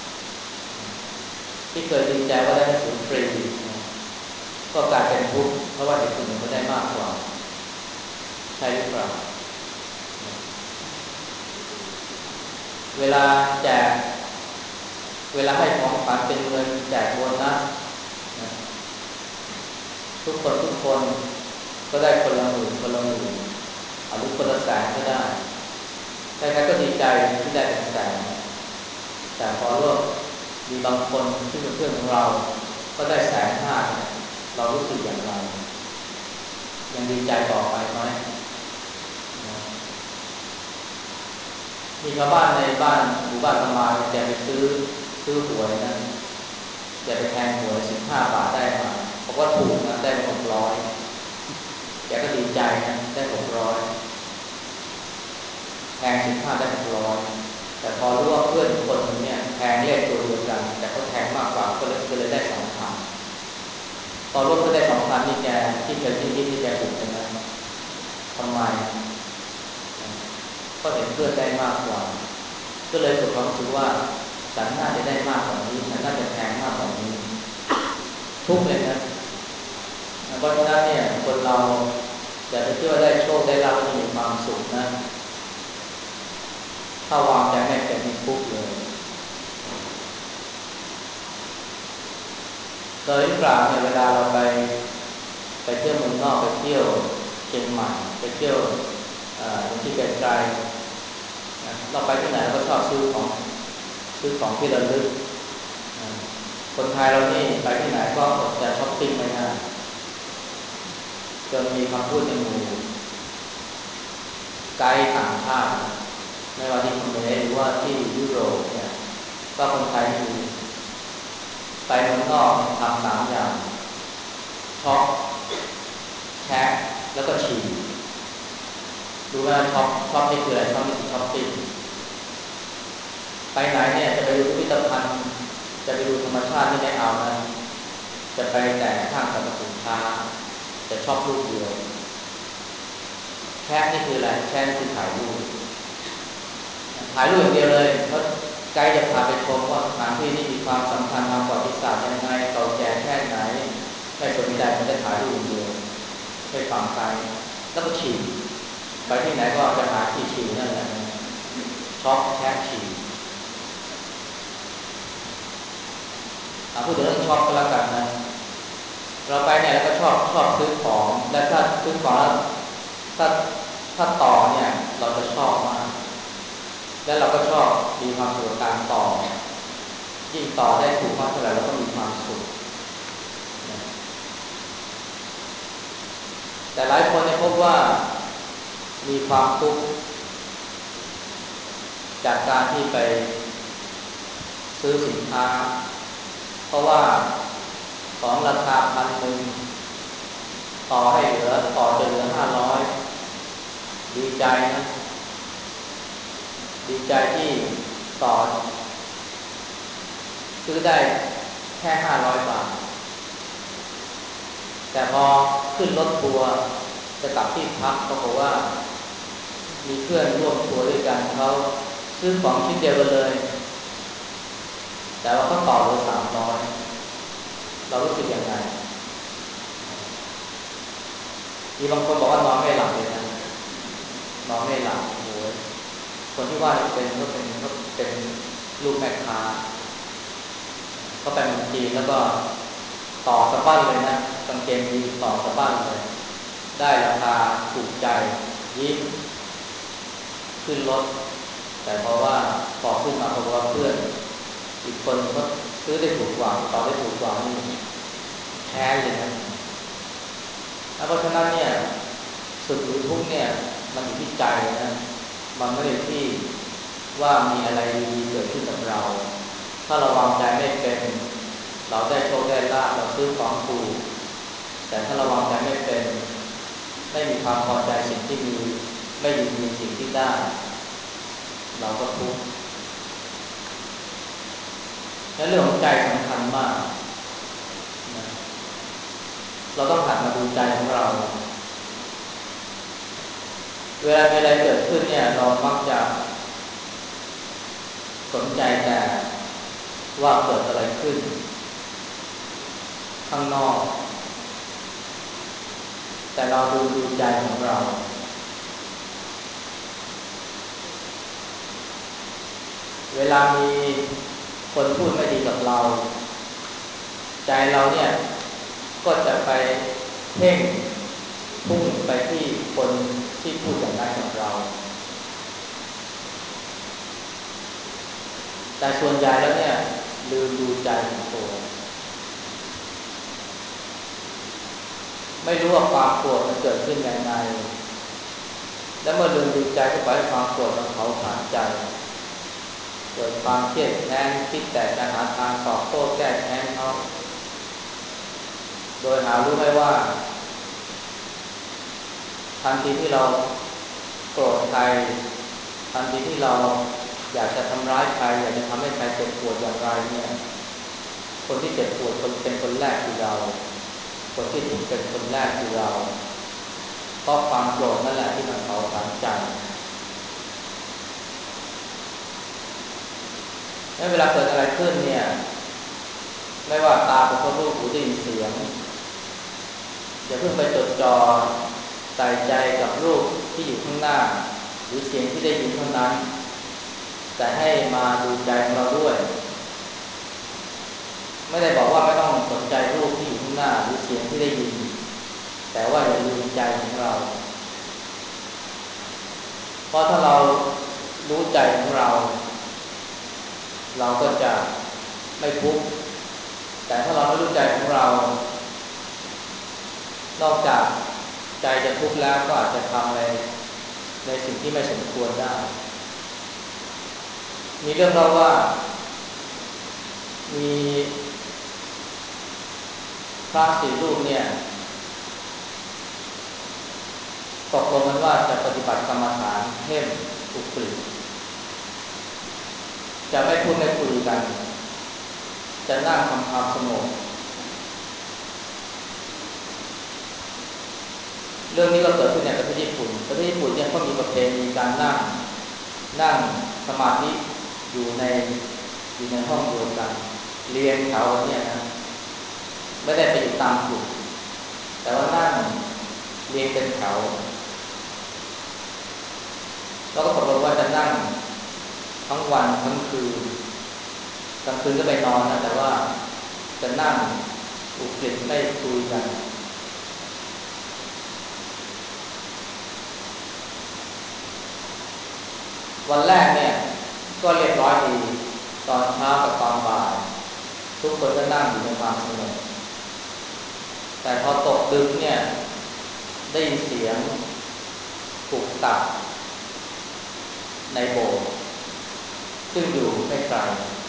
ที่เคยดีใจว่าได้หนังสือฟรีก็กลายเป็นทุกข์เพราะว่าเด็กคนหนึ่งเขาได้มากกว่าใช่หรือเปล่าเวลาแจกเวลาให้ของขวัญเป็นเงินแจกโบนัสทุกคนทุกคนก็ได้คนละหมื่นคนละหมื่นหรือคนละแสนก็ได้ใครๆก็ดีใจที่ได้เป็นแสนแต่พอเลือกมีบางคนที่เป็นเพื่อนของเราก็ได้แสนห้าเรารู้สึกอย่างไรยังดีใจต่อไปไหมมีชาวบ้านในบ้านหมู่บ้านประมาณแกไปซื้อซื้อหวยนะแกไปแทงหวยสิบห้าบาทได้มาเพราะว่าถูกนะได้มาหกร้อยแกก็ดีใจนะได้หกร้อยแทงสิบห้าได้หกร้อยแต่พอรู้ว่าเพื่อนคนนึงเนี่ยแทงเลขตัวเดียวกันแต่เขาแทงมากกว่าก็เลยก็เลยได้สองพันพอรู้ว่าได้สองพันนี่แกที่เคยยิ้มยิ้มนี่แกหุบเลยนะทำไมก็เห็นเพื่อนได้มากกว่าก็เลยเกิดความรู้สึกว่าฉันน่าจะได้มากกว่านี้ฉันน่าจะแทงมากกว่านี้ทุกเลยนะเพราะฉะนั้นเนี่ยคนเราอย่าไปคิดว่าได้โชคได้ลาภจะมีความสุขนะถ้าวางใจไม่เป็นมีทุกข์เลยเคยหรือเปล่าเนี่ยเวลาเราไปไปเที่ยวเมืองนอกไปเที่ยวเชียงใหม่ไปเที่ยวที่ไกลๆเราไปที่ไหนเราก็ชอบซื้อของซื้อของที่ระลึกคนไทยเรานี่ไปที่ไหนก็อดจะช้อปปิ้งไม่ได้จนมีคำพูดในหมู่ไกด์ต่างชาติไม่ว่าที่เขมรหรือว่าที่ยุโรปเนี่ยก็คนไทยที่ไปเมืองนอกทำสามอย่างช็อปแชะแล้วก็ฉี่รู้ไหมช็อปช็อปนี่คืออะไรช็อปนี่คือช้อปปิ้งไปไหนเนี่ยจะไปดูพิพิธภัณฑ์จะไปดูธรรมชาติที่ไม่เอานะจะไปแต่ห้างสรรพสินค้าจะชอบรูปเดียวแชะนี่คืออะไรแชะนี่คือถ่ายรูปถ่ายรูปอย่างเดียวเลยเพราะไกด์จะพาไปชมว่าสถานที่นี้มีความสำคัญทางประวัติศาสตร์ยังไงเก่าแก่แค่ไหนไม่สนใจมันจะถ่ายรูปอย่างเดียวไปฟังไกด์แล้วก็ฉี่ไปที่ไหนก็จะหาที่ฉี่นั่นแหละช็อปแชะฉี่พูดถึงเรื่องช็อปก็แล้วกันนะเราไปเนี่ยเราก็ชอบชอบซื้อของและถ้าซื้อของแล้วถ้าถ้าต่อเนี่ยเราจะชอบมากและเราก็ชอบมีความสุขกับการต่อยิ่งต่อได้ถูกมากเท่าไหร่เราก็มีความสุขแต่หลายคนเนี่ยพบว่ามีความทุกข์จากการที่ไปซื้อสินค้าเพราะว่าของราคาพันหนึ่งต่อให้เหลือต่อจะเหลือห้าร้อยดีใจนะดีใจที่ต่อซื้อได้แค่ห้าร้อยบาทแต่พอขึ้นรถทัวร์จะกลับที่พักก็บอกว่ามีเพื่อนร่วมทัวร์ด้วยกันเขาซื้อของชิ้นเดียวกันเลยแต่ว่าเขาต่อเหลือสามร้อยเรารู้สึกยังไงมีบางคนบอกว่านอนไม่หลับเลยนะนอนไม่หลับโอ้ยคนที่ว่าเป็นก็เป็นก็เป็นลูกแม่ค้าก็ไปเมืองจีนแล้วก็ต่อสะบั้นเลยนะกางเกงยีนต่อสะบั้นเลยได้ราคาถูกใจยิ้มขึ้นรถแต่เพราะว่าพอขึ้นมาเพราะว่าเพื่อนอีกคนก็ซื้อได้ถูกกว่าต่อได้ถูกกว่านี่แพ้เลยนะเพราะฉะนั้นเนี่ยสุขหรือทุกข์เนี่ยมันอยู่ที่ใจนะมันไม่ได้ที่ว่ามีอะไรดีๆเกิดขึ้นกับเราถ้าเราวางใจไม่เป็นเราได้โชคได้ลาภเราซื้อของถูกแต่ถ้าเราวางใจไม่เป็นไม่มีความพอใจสิ่งที่มีไม่ยินดีสิ่งที่ได้เราก็ทุกข์และเรื่องของใจสำคัญมากนะเราต้องหัดมาดูใจของเราเวลามีอะไรเกิดขึ้นเนี่ยเรามักจะสนใจแต่ว่าเกิดอะไรขึ้นข้างนอกแต่เราดูดูใจของเราเวลามีคนพูดไม่ดีกับเราใจเราเนี่ยก็จะไปเพ่งพุ่งไปที่คนที่พูดอย่างนั้นกับเราแต่ส่วนใหญ่แล้วเนี่ยลืมดูใจของตัวไม่รู้ว่าความโกรธมันเกิดขึ้นยังไงแล้วเมื่อลืมดูใจก็ปล่อยให้ความโกรธมันเผาผลาญใจเกิดความเครียดแค้นคิดแต่จะหาทางตอบโต้แก้แค้นเขาโดยหารู้ไหมว่าทันทีที่เราโกรธใครทันทีที่เราอยากจะทำร้ายใครอยากจะทำให้ใครเจ็บปวดอย่างไรเนี่ยคนที่เจ็บปวดคนเป็นคนแรกคือเราคนที่ทุกข์เป็นคนแรกคือเราเพราะความโกรธนั่นแหละที่มันเผาผลาญใจเวลาเกิดอะไรขึ้นเนี่ยไม่ว่าตาเป็นคนรู้หูได้ยินเสียงอย่าเพิ่งไปจดจ่อใส่ใจกับรูปที่อยู่ข้างหน้าหรือเสียงที่ได้ยินเท่านั้นแต่ให้มาดูใจของเราด้วยไม่ได้บอกว่าไม่ต้องสนใจรูปที่อยู่ข้างหน้าหรือเสียงที่ได้ยินแต่ว่าอย่าลืมใจของเราเพราะถ้าเรารู้ใจของเราเราก็จะไม่ทุกข์แต่ถ้าเราไม่รู้ใจของเรานอกจากใจจะทุกข์แล้วก็อาจจะทำอะไรในสิ่งที่ไม่สมควรได้มีเรื่องเล่าว่ามีพระสี่รูปเนี่ยตกลงกันว่าจะปฏิบัติกรรมฐานเข้มอุกฤษจะไม่พูดไม่คุยกันจะนั่งทำความสงบเรื่องนี้ก็เกิดขึ้นในประเทศญี่ปุ่นประเทศญี่ปุ่นเนี่ยเขามีประเพณีการนั่งนั่งสมาธิอยู่ในอยู่ในห้องเดียวกันเรียงแถวกันเนี่ยนะไม่ได้ไปอยู่ตามกลุ่มแต่ว่านั่งเรียงเป็นแถวแล้วก็ตกลงว่าจะนั่งทั้งวันทั้งคืนกลางคืนก็ไปนอนนะแต่ว่าจะนั่งอุกฤษไม่คุยกันวันแรกเนี่ยก็เรียบร้อยดีตอนเช้ากับตอนบ่ายทุกคนก็นั่งอยู่ในความสงบแต่พอตกดึกเนี่ยได้ยินเสียงปุกตักในโบสถ์ซึ่งอยู่ไม่ไกล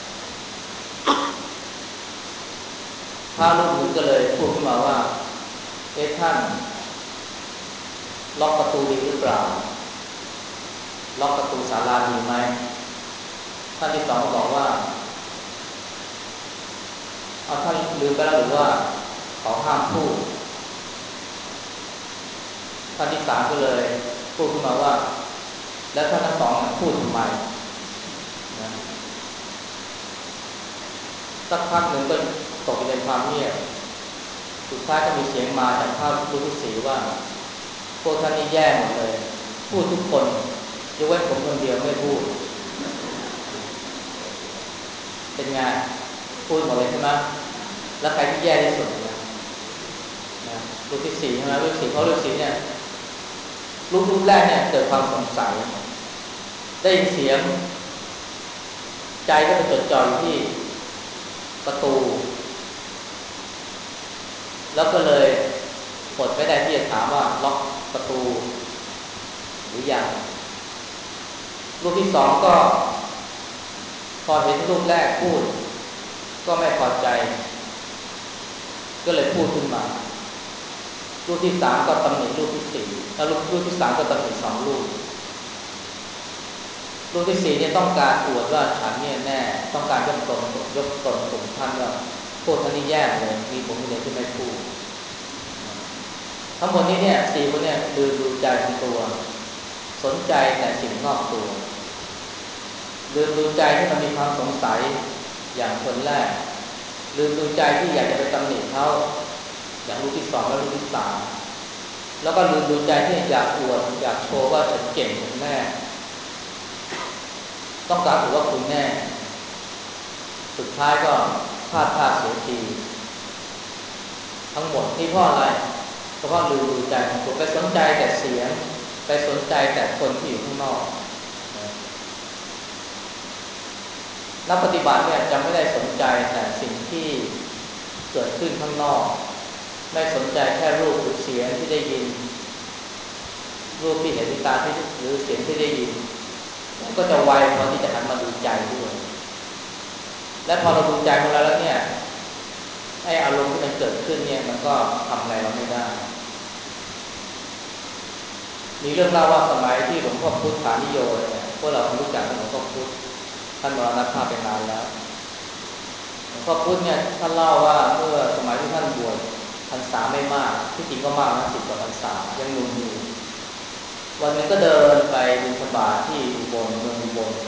พระรูปหนึ่งก็เลยพูดขึ้นมาว่าเอ๊ะท่านล็อกประตูดีหรือเปล่าล็อกประตูศาลาดีไหมท่านที่สองก็บอกว่าเอาท่านลืมไปแล้วหรือว่าเขาห้ามพูดท่านที่สามก็เลยพูดขึ้นมาว่าแล้วท่านทั้งสองพูดทำไมนะสักพักหนึ่งก็ตกอยู่ในความเงียบสุดท้ายก็มีเสียงมาจากพระฤาษีว่าพวกท่านนี่แย่หมดเลยพูดทุกคนยกเว้นผมคนเดียวไม่พูดเป็นไงพูดหมดเลยใช่ไหมแล้วใครที่แย่ที่สุดนะนะรูปที่สี่ใช่ไหมรูปที่สี่เพราะรูปที่สี่เนี่ยรูปรูปแรกเนี่ยเกิดความสงสัยได้ยินเสียงใจก็ไปจดจ่ออยู่ที่ประตูแล้วก็เลยอดไม่ได้ที่จะถามว่าล็อกประตูหรือยังรูปที่สองก็พอเห็นรูปแรกพูดก็ไม่พอใจก็เลยพูดขึ้นมารูปที่สามก็ตำหนิรูปที่สี่แล้วรูปรูปที่สามก็ตำหนิสองรูปรูปที่สี่เนี่ยต้องการอวดว่าฉันเนี่ยแน่ต้องการยกตนยกตนข่มท่านว่าพวกท่านนี่แย่เลยมีผมคนเดียวที่ไม่พูดทั้งหมดนี้เนี่ยสี่คนเนี่ยดูดูใจของตัวสนใจแต่สิ่งนอกตัวลืมดูใจที่มันมีความสงสัยอย่างคนแรกลืมดูใจที่อยากจะไปตำหนิเขาอย่างรูปที่สองและรูปที่สามแล้วก็ลืมดูใจที่อยากอวดอยากโชว์ว่าฉันเก่งฉันแน่ต้องการถือว่าคุณแน่สุดท้ายก็พลาดท่าเสียทีทั้งหมดนี่เพราะอะไรเพราะลืมดูใจของตัวไปสนใจแต่เสียงไปสนใจแต่คนที่อยู่ข้างนอกนักปฏิบัติเนี่ยจะไม่ได้สนใจแต่สิ่งที่เกิดขึ้นข้างนอกไม่สนใจแค่รูปหรือเสียงที่ได้ยินรูปที่เห็นด้วยตาที่หรือเสียงที่ได้ยินก็จะไวพอที่จะหันมาดูใจด้วยและพอเราดูใจของเราแล้วเนี่ยไอ้อารมณ์ที่มันเกิดขึ้นเนี่ยมันก็ทำอะไรเราไม่ได้มีเรื่องเล่าว่าสมัยที่หลวงพ่อพุทธานิโยเนี่ยพวกเรารู้จักหลวงพ่อพุทธท่านมรณภาพไปนานแล้วหลวงพ่อพุทธเนี่ยท่านเล่าว่าเมื่อสมัยที่ท่านบวชพรรษาไม่มากที่จริงก็มากนะสิบกว่าพรรษายังหนุ่มอยู่วันนึงก็เดินไปบิณฑบาตที่อุบลเมืองอุบล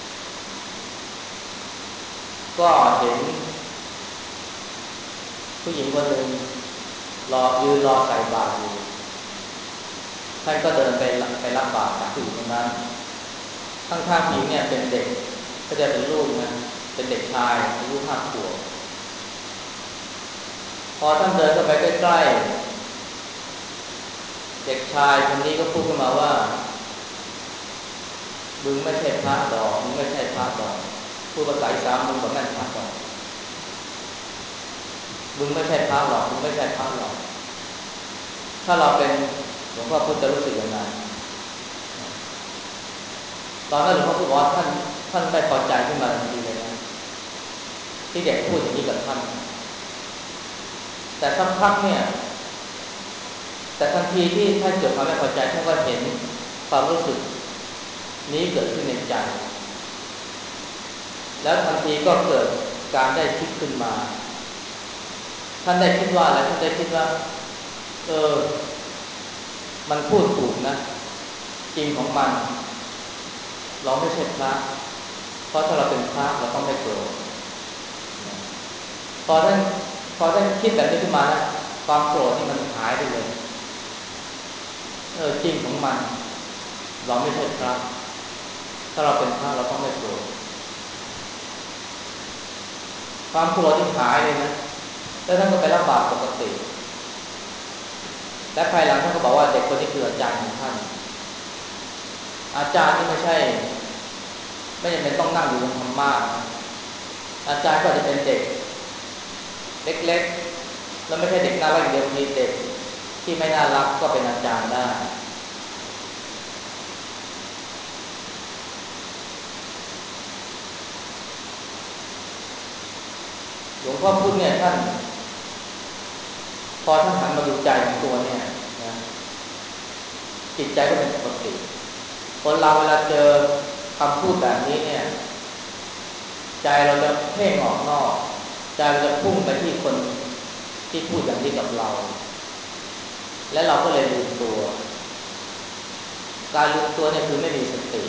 ก็เห็นผู้หญิงคนหนึ่งรอยืนรอใส่บาตรอยู่ท่านก็เดินไปไปรับบาตรจากผู้หญิงคนนั้นข้างๆผู้หญิงเนี่ยเป็นเด็กก็จะเป็นลูกนะเป็นเด็กชายอายุห้าขวบพอท่านเดินเข้าไปใกล้ๆเด็กชายคนนี้ก็พูดขึ้นมาว่ามึงไม่ใช่พระดอกมึงไม่ใช่พระดอกพูดภาษาอีสานมึงบอกแม่นพระดอกมึงไม่ใช่พระหรอกมึงไม่ใช่พระหรอกถ้าเราเป็นหลวงพ่อพุทธจะรู้สึกยังไงตอนนั้นหลวงพ่อพุทธบอกว่าท่านท่านไม่พอใจขึ้นมาทันทีเลยนะที่เด็กพูดอย่างนี้กับท่านแต่สักพักเนี่ยแต่ทันทีที่ท่านเกิดความไม่พอใจท่านก็เห็นความรู้สึกนี้เกิดขึ้นในใจแล้วทันทีก็เกิดการได้คิดขึ้นมาท่านได้คิดว่าอะไรท่านได้คิดว่าเออมันพูดถูกนะจริงของมันเราไม่ใช่พระเพราะถ้าเราเป็นพระเราต้องไม่โกรธพอท่านพอท่านคิดแบบนี้ขึ้นมานะความโกรธนี่มันหายไปเลยเออจริงของมันเราไม่ใช่พระถ้าเราเป็นพระเราต้องไม่โกรธความโกรธที่หายเลยนะแล้วท่านก็ไปรับบาตรปกติและภายหลังท่านก็บอกว่าเด็กคนนี้คืออาจารย์ของท่านอาจารย์นี่ไม่ใช่ไม่จำเป็นต้องนั่งอยู่บนธรรมะอาจารย์ก็จะเป็นเด็กเล็กๆแล้วไม่ใช่เด็กน่ารักอย่างเดียวมีเด็กที่ไม่น่ารักก็เป็นอาจารย์ได้หลวงพ่อพุธเนี่ยท่านพอท่านหันมาดูใจของตัวเนี่ยนะจิตใจก็เป็นปกติคนเราเวลาเจอคำพูดแบบนี้เนี่ยใจเราจะเพ่งออกนอกใจเราจะพุ่งไปที่คนที่พูดอย่างนี้กับเราและเราก็เลยลืมตัวการลืมตัวเนี่ยคือไม่มีสติ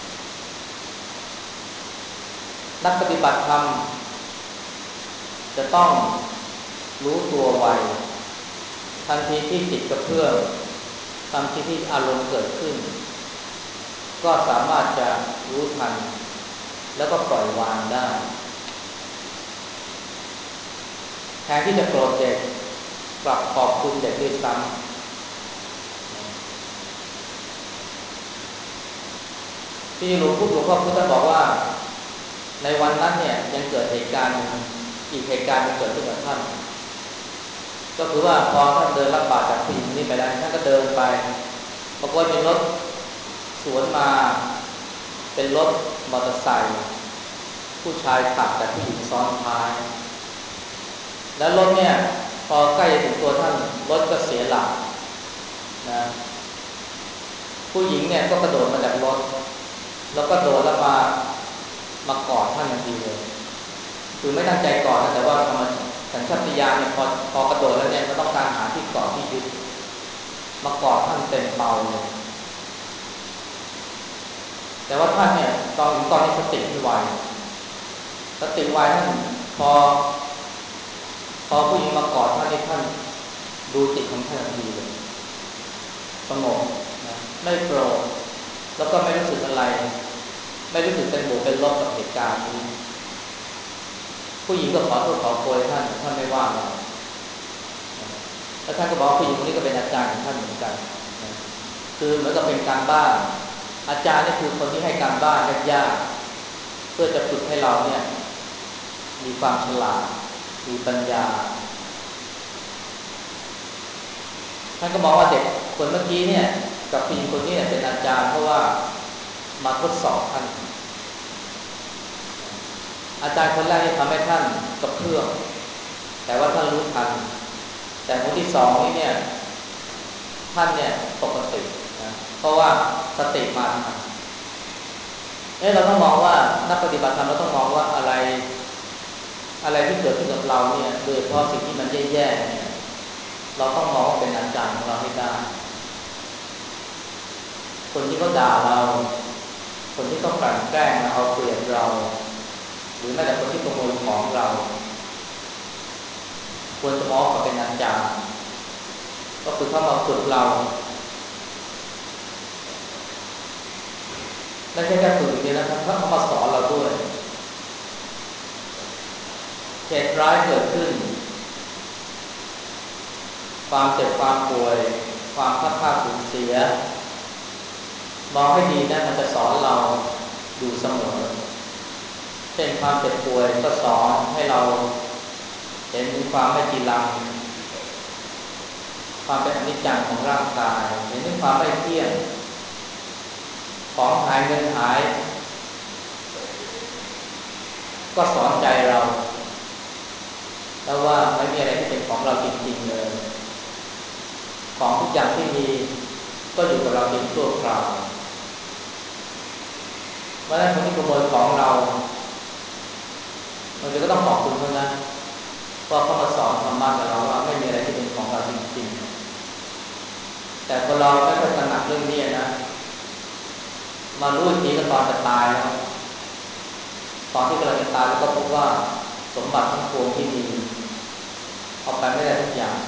นักปฏิบัติธรรมจะต้องรู้ตัวไวทันทีที่จิตกระเพื่อมทันทีที่อารมณ์เกิดขึ้นก็สามารถจะรู้ทันแล้วก็ปล่อยวางได้แทนที่จะโกรธเด็กกลับขอบคุณเด็กด้วยซ้ำที่หลวงพ่อหลวงพ่อพุทธบอกว่าในวันนั้นเนี่ยยังเกิดเหตุการณ์อีกเหตุการณ์มันเกิดขึ้นกับท่านก็คือว่าพอท่านเดินรับบาตรจากผู้หญิงคนนี้ไปแล้วท่านก็เดินไปปรากฏมีรถสวนมาเป็นรถมอเตอร์ไซค์ผู้ชายขับแต่ผู้หญิงซ้อนท้ายแล้วรถเนี่ยพอใกล้จะถึงตัวท่านรถก็เสียหลักนะผู้หญิงเนี่ยก็กระโดดมาจากรถแล้วก็โดดแล้วมามากอดท่านทันทีเลยคือไม่ตั้งใจกอดนะแต่ว่าธรรมสัญชาตญาณเนี่ยพอพอกระโดดแล้วเนี่ยก็ต้องการหาที่เกาะที่ยึดมากอดท่านเต็มเป่าเลยแต่ว่าท่านเนี่ยตอนตอนนี้สติไม่ไวสติไวท่านพอพอผู้หญิงมากอดท่านนี่ท่านดูจิตของท่านทันทีเลยสงบนะไม่โกรธแล้วก็ไม่รู้สึกอะไรไม่รู้สึกเป็นบวกเป็นลบกับเหตุการณ์นี้ผู้หญิงก็ขอโทษขอโพยท่านท่านไม่ว่าเราแล้วท่านก็บอกผู้หญิงคนนี้ก็เป็นอาจารย์ของท่านเหมือนกันคือเหมือนกับเป็นการบ้านอาจารย์นี่คือคนที่ให้การบ้านยากๆเพื่อจะฝึกให้เราเนี่ยมีความฉลาดมีปัญญาท่านก็มองว่าเด็กคนเมื่อกี้เนี่ยกับผู้หญิงคนนี้เนี่ยเป็นอาจารย์เพราะว่ามาทดสอบท่านอาจารย์คนแรกที่ทำให้ท่านกระเพื่อมแต่ว่าท่านรู้ทันแต่คนที่สองนี่เนี่ยท่านเนี่ยปกตินะเพราะว่าสติมาทันเอ๊ะเราต้องมองว่านักปฏิบัติธรรมเราต้องมองว่าอะไรอะไรที่เกิดขึ้นกับเราเนี่ยโดยเฉพาะสิ่งที่มันแย่ๆเนี่ยเราต้องมองว่าเป็นอาจารย์ของเราให้ได้คนที่เขาด่าเราคนที่เขากลั่นแกล้งเอาเปรียบเราหรือแม้แต่คนที่ขโมยของเราควรจะมองเขาเป็นอาจารย์ก็คือเขามาฝึกเราไม่ใช่แค่ฝึกอย่างเดียวนะครับเขามาสอนเราด้วยเหตุร้ายเกิดขึ้นความเจ็บความป่วยความพัดพลาดสูญเสียมองให้ดีนะมันจะสอนเราอยู่เสมอเช่นความเจ็บป่วยก็สอนให้เราเห็นถึงความไม่จีรังความเป็นอนิจจังของร่างกายเห็นถึงความไม่เที่ยงของหายเงินหายก็สอนใจเราแล้วว่าไม่มีอะไรที่เป็นของเราจริงๆเลยของทุกอย่างที่มีก็อยู่กับเราเพียงชั่วคราวเมื่อนั้นคนที่ขโมยของเราบางทีก็ต้องขอบคุณเขานะเพราะเขามาสอนธรรมะกับเราว่าไม่มีอะไรที่เป็นของเราจริงๆแต่คนเราไม่ค่อยตระหนักเรื่องนี้นะมารู้อีกทีก็ตอนจะตายแล้วตอนที่กำลังจะตายแล้วก็พบว่าสมบัติทั้งปวงที่มีเอาไปไม่ได้ทุกอย่าง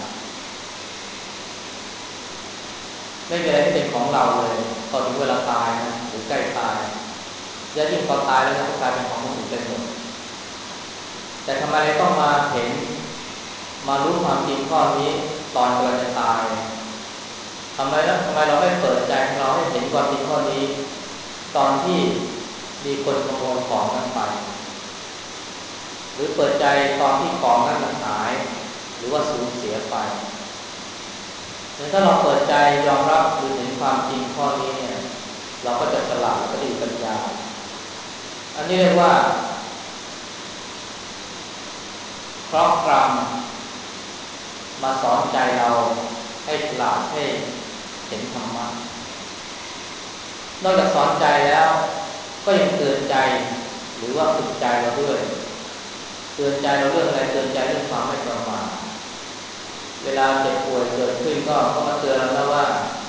ไม่มีอะไรที่เป็นของเราเลยพอถึงเวลาตายนะหรือใกล้ตายและยิ่งพอตายแล้วก็กลายเป็นของคนอื่นไปหมดแต่ทำไมต้องมาเห็นมารู้ความจริงข้อนี้ตอนกำลังจะตายทำไมแล้วทำไมเราไม่เปิดใจของเราให้เห็นความจริงข้อนี้ตอนที่มีคนขโมยของนั้นไปหรือเปิดใจตอนที่ของนั้นมันหายหรือว่าสูญเสียไปถ้าเราเปิดใจยอมรับหรือเห็นความจริงข้อนี้เนี่ยเราก็จะฉลาดและก็มีปัญญาอันนี้เรียกว่าเพราะกรรมมาสอนใจเราให้ฉลาดให้เห็นธรรมะนอกจากสอนใจแล้วก็ยังเตือนใจหรือว่าฝึกใจเราด้วยเตือนใจเราเรื่องอะไรเตือนใจเรื่องความไม่ประมาทเวลาเจ็บป่วยเกิดขึ้นก็ก็มาเตือนเราแล้วว่า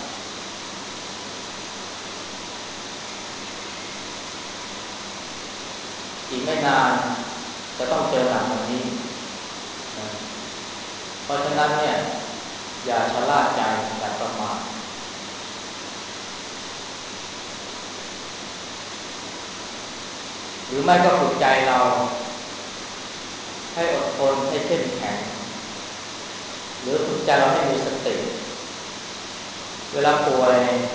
อีกไม่นานจะต้องเจอหนักกว่านี้นะเพราะฉะนั้นเนี่ยอย่าชะล่าใจอย่าประมาทหรือไม่ก็ฝึกใจเราให้อดทนให้เข้มแข็งหรือฝึกใจเราให้มีสติเวลาป่วย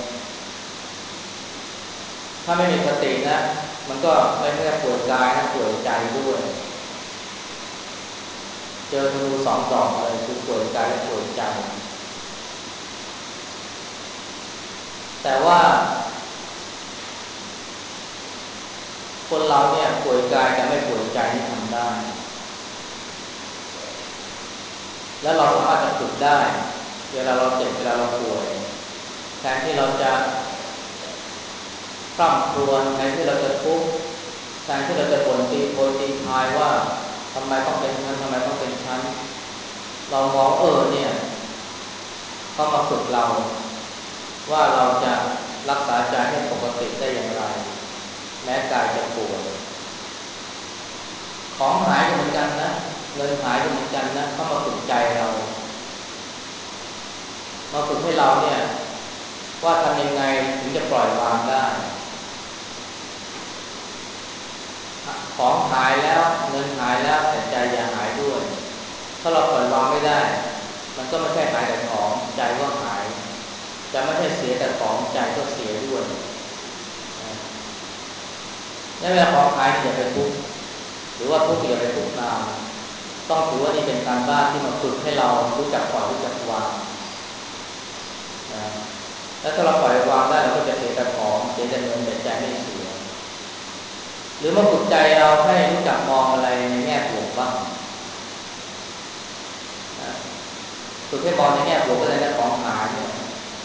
ถ้าไม่มีสตินะมันก็ไม่แค่ป่วยกายนะป่วยใจด้วยเจอธนูสองดอกเลยคือป่วยกายและป่วยใจแต่ว่าคนเราเนี่ยป่วยกายแต่ไม่ป่วยใจที่ทำได้แล้วเราสามารถจะฝึกได้เวลาเราเจ็บเวลาเราป่วยแทนที่เราจะพร่ำครวญแทนที่เราจะทุกข์แทนที่เราจะบ่นตีโพยตีพายว่าทำไมต้องเป็นฉันทำไมต้องเป็นฉันเรามองเออเนี่ยเขามาฝึกเราว่าเราจะรักษาใจให้ปกติได้อย่างไรแม้กายจะป่วยของหายก็เหมือนกันนะเงินหายก็เหมือนกันนะเขามาฝึกใจเรามาฝึกให้เราเนี่ยว่าทำยังไงถึงจะปล่อยวางได้ของหายแล้วเงินหายแล้วแต่ใจอย่าหายด้วยถ้าเราปล่อยวางไม่ได้มันก็ไม่ใช่หายแต่ของใจก็หายจะไม่ใช่เสียแต่ของใจก็เสียด้วยนี่เวลาของหายอย่าไปทุกข์หรือว่าทุกข์อย่าไปทุกข์นานต้องถือว่านี่เป็นการบ้านที่มาฝึกให้เรารู้จักปล่อยรู้จักวางแล้วถ้าเราปล่อยวางได้เราก็จะเสียแต่ของเสียแต่เงินแต่ใจไม่เสียหรือมาฝึกใจเราให้รู้จักมองอะไรในแง่บวกบ้างฝึกให้มองในแง่บวกก็เลยนะของหายเนี่ย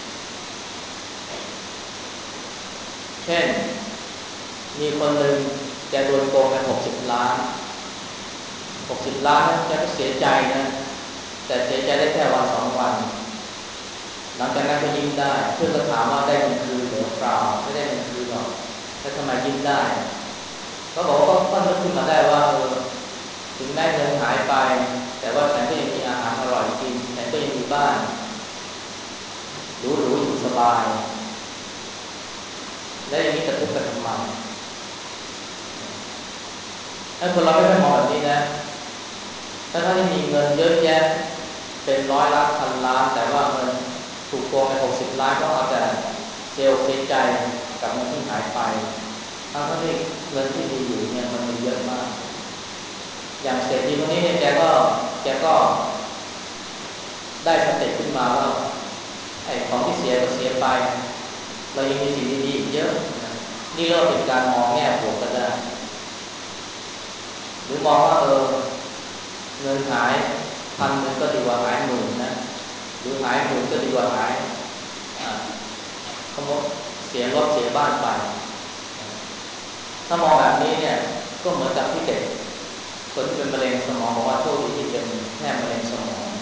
เช่นมีคนหนึ่งแกโดนโกงไปหกสิบล้านหกสิบล้านแกก็เสียใจนะแต่เสียใจได้แค่วันสองวันหลังจากนั้นก็ยิ้มได้เพื่อนก็ถามว่าได้เงินคืนหรือเปล่าไม่ได้เงินคืนหรอกแล้วทำไมยิ้มได้ก็บอกว่าก็นึกขึ้นมาได้ว่าเออถึงแม้เงินหายไปแต่ว่าฉันก็ยังมีอาหารอร่อยกินฉันก็ยังมีบ้านหรูๆอยู่สบายและอย่างนี้จะทุกข์กันทำไมถ้าคนเราไม่ได้มองแบบนี้นะถ้าท่านที่มีเงินเยอะแยะเป็นร้อยล้านพันล้านแต่ว่าเงินถูกโกงไปหกสิบล้านก็เอาแต่เสียอกเสียใจกับเงินที่หายไปทั้งที่เงินที่มีอยู่เนี่ยมันมีเยอะมากอย่างเศรษฐีคนนี้เนี่ยแกก็แกก็ได้สติขึ้นมาว่าไอ้ของที่เสียก็เสียไปเรายังมีสิ่งดีๆอีกเยอะนี่เริ่มเป็นการมองแง่บวกก็ได้หรือมองว่าเออเงินหายพันหนึ่งก็ดีกว่าหายหมื่นนะหรือหายหมื่นก็ดีกว่าหายขโมยเสียรถเสียบ้านไปถ้ามองแบบนี้เนี่ยก็เหมือนกับที่เด็กคนที่เป็นมะเร็งสมองบอกว่าโชคดีที่เป็นแค่มะเร็งสมอง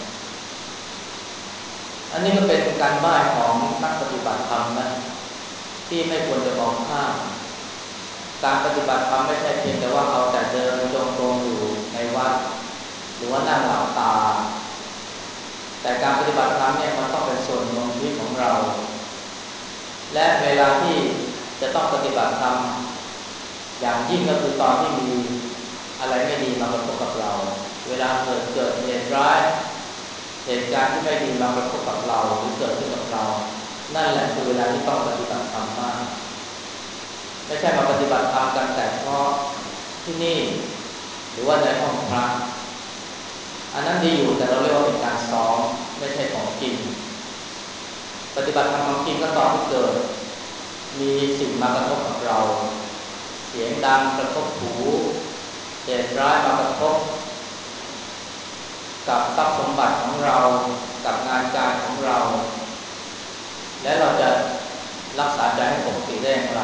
อันนี้ก็เป็นการบ้านของนักปฏิบัติธรรมนะที่ไม่ควรจะมองข้ามการปฏิบัติธรรมไม่ใช่เพียงแต่ว่าเอาแต่เดินจงกรมอยู่ในวัดหรือว่านั่งหลับตาแต่การปฏิบัติธรรมเนี่ยมันต้องเป็นส่วนของชีวิตของเราและเวลาที่จะต้องปฏิบัติธรรมอย่างยิ่งก็คือตอนที่มีอะไรไม่ดีมากระทบกับเราเวลาเกิดเกิดเหตุร้ายเหตุการณ์ที่ไม่ดีมากระทบกับเราหรือเกิดขึ้นกับเรานั่นแหละคือเวลาที่ต้องปฏิบัติธรรมมากไม่ใช่มาปฏิบัติธรรมกันแต่เฉพาะที่นี่หรือว่าในห้องพระอันนั้นดีอยู่แต่เราเรียกว่าเป็นการซ้อมไม่ใช่ของจริงปฏิบัติธรรมของจริงก็ตอนที่เกิดมีสิ่งมากระทบกับเราเสียงดังกระทบหูเหตุร้ายมากระทบกับทรัพย์สมบัติของเรากับงานการของเราและเราจะรักษาใจให้ปกติได้อย่างไร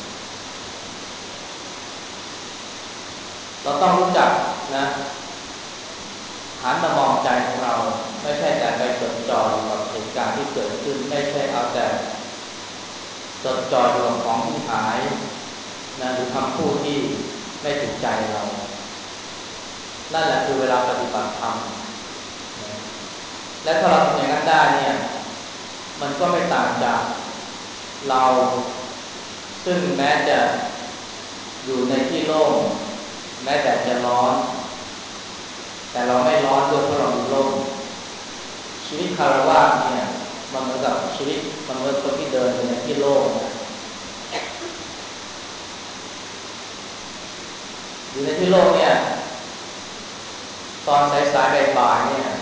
เราต้องรู้จักนะหันมามองใจของเราไม่ใช่แต่ไปจดจ่ออยู่กับเหตุการณ์ที่เกิดขึ้นไม่ใช่เอาแต่จดจ่ออยู่กับของที่หายนะหรือคำพูดที่ไม่ถูกใจเรานั่นแหละคือเวลาปฏิบัติธรรมและถ้าเราทำอย่างนั้นได้เนี่ยมันก็ไม่ต่างจากเราซึ่งแม้จะอยู่ในที่โล่งแม้แต่จะร้อนแต่เราไม่ร้อนด้วยเพราะเรามีร่มชีวิตคารวะเนี่ยมันเหมือนกับชีวิตมันเหมือนคนที่เดินในที่โล่งอยู่ในที่โล่งเนี่ยตอนสายๆบ่ายๆเนี่ย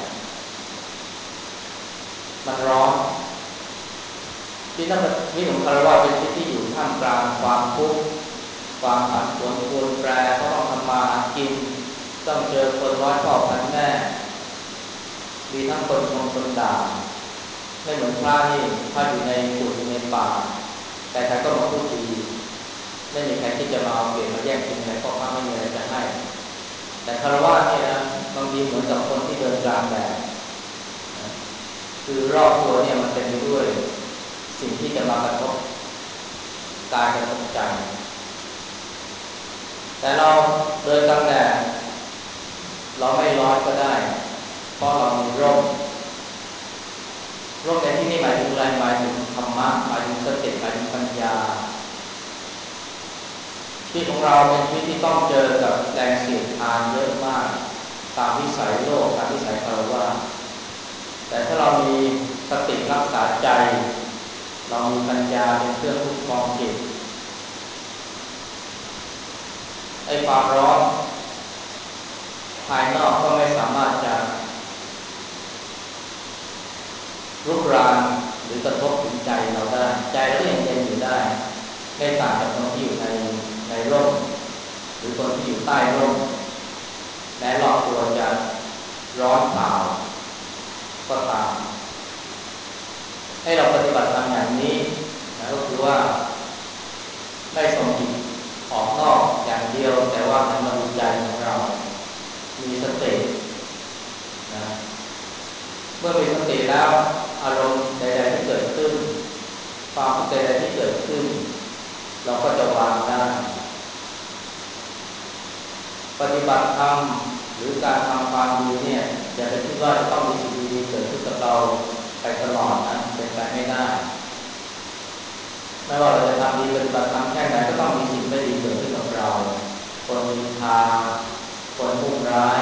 มันร้อนชีวิตนักชีวิตของคารวะเป็นชีวิตที่อยู่ท่ามกลางความทุกข์ความผันผวนปรวนแปรเขาต้องทำมาหากินต้องเจอคนร้อยพ่อพันแม่มีทั้งคนชมคนด่าไม่เหมือนพระนี่พระอยู่ในกุฏิในป่าแต่ใครก็มาพูดดีไม่มีใครที่จะมาเอาเปรียบมาแย่งกินอะไรเพราะพระไม่มีอะไรจะให้แต่คารวะนี่นะบางทีเหมือนกับคนที่เดินกลางแดดคือรอบตัวเนี่ยมันเต็มไปด้วยสิ่งที่จะมากระทบกายกระทบใจแต่เราเดินกลางแดดเราไม่ร้อนก็ได้เพราะเรามีร่มร่มในที่นี้หมายถึงอะไรหมายถึงธรรมะหมายถึงสติหมายถึงปัญญาชีวิตของเราเป็นชีวิตที่ต้องเจอกับแรงเสียดทานเยอะมากตามวิสัยโลกตามวิสัยคารวะแต่ถ้าเรามีสติรักษาใจเรามีปัญญาเป็นเครื่องคุ้มครองจิตไอ้ความร้อนภายนอกก็ไม่สามารถจะรุกรานหรือกระทบถึงใจเราได้ใจเราก็ยังเย็นอยู่ได้ไม่ต่างจากคนที่อยู่ในในร่มหรือคนที่อยู่ใต้ร่มแม้รอบตัวจะร้อนเผาก็ตามให้เราปฏิบัติธรรมอย่างนี้นะก็คือว่าไม่ส่งจิตออกนอกอย่างเดียวแต่ว่ามันมาดูใจของเรามีสตินะเมื่อมีสติแล้วอารมณ์ใดๆที่เกิดขึ้นความคิดใดๆที่เกิดขึ้นเราก็จะวางได้ปฏิบัติธรรมหรือการทำความดีเนี่ยอย่าไปคิดว่าจะต้องมีสิ่งดีๆเกิดขึ้นกับเราไปตลอดนะเป็นไปไม่ได้ไม่ว่าเราจะทำดีปฏิบัติธรรมแค่ไหนก็ต้องมีสิ่งไม่ดีเกิดขึ้นกับเราคนนินทาคนมุ่งร้าย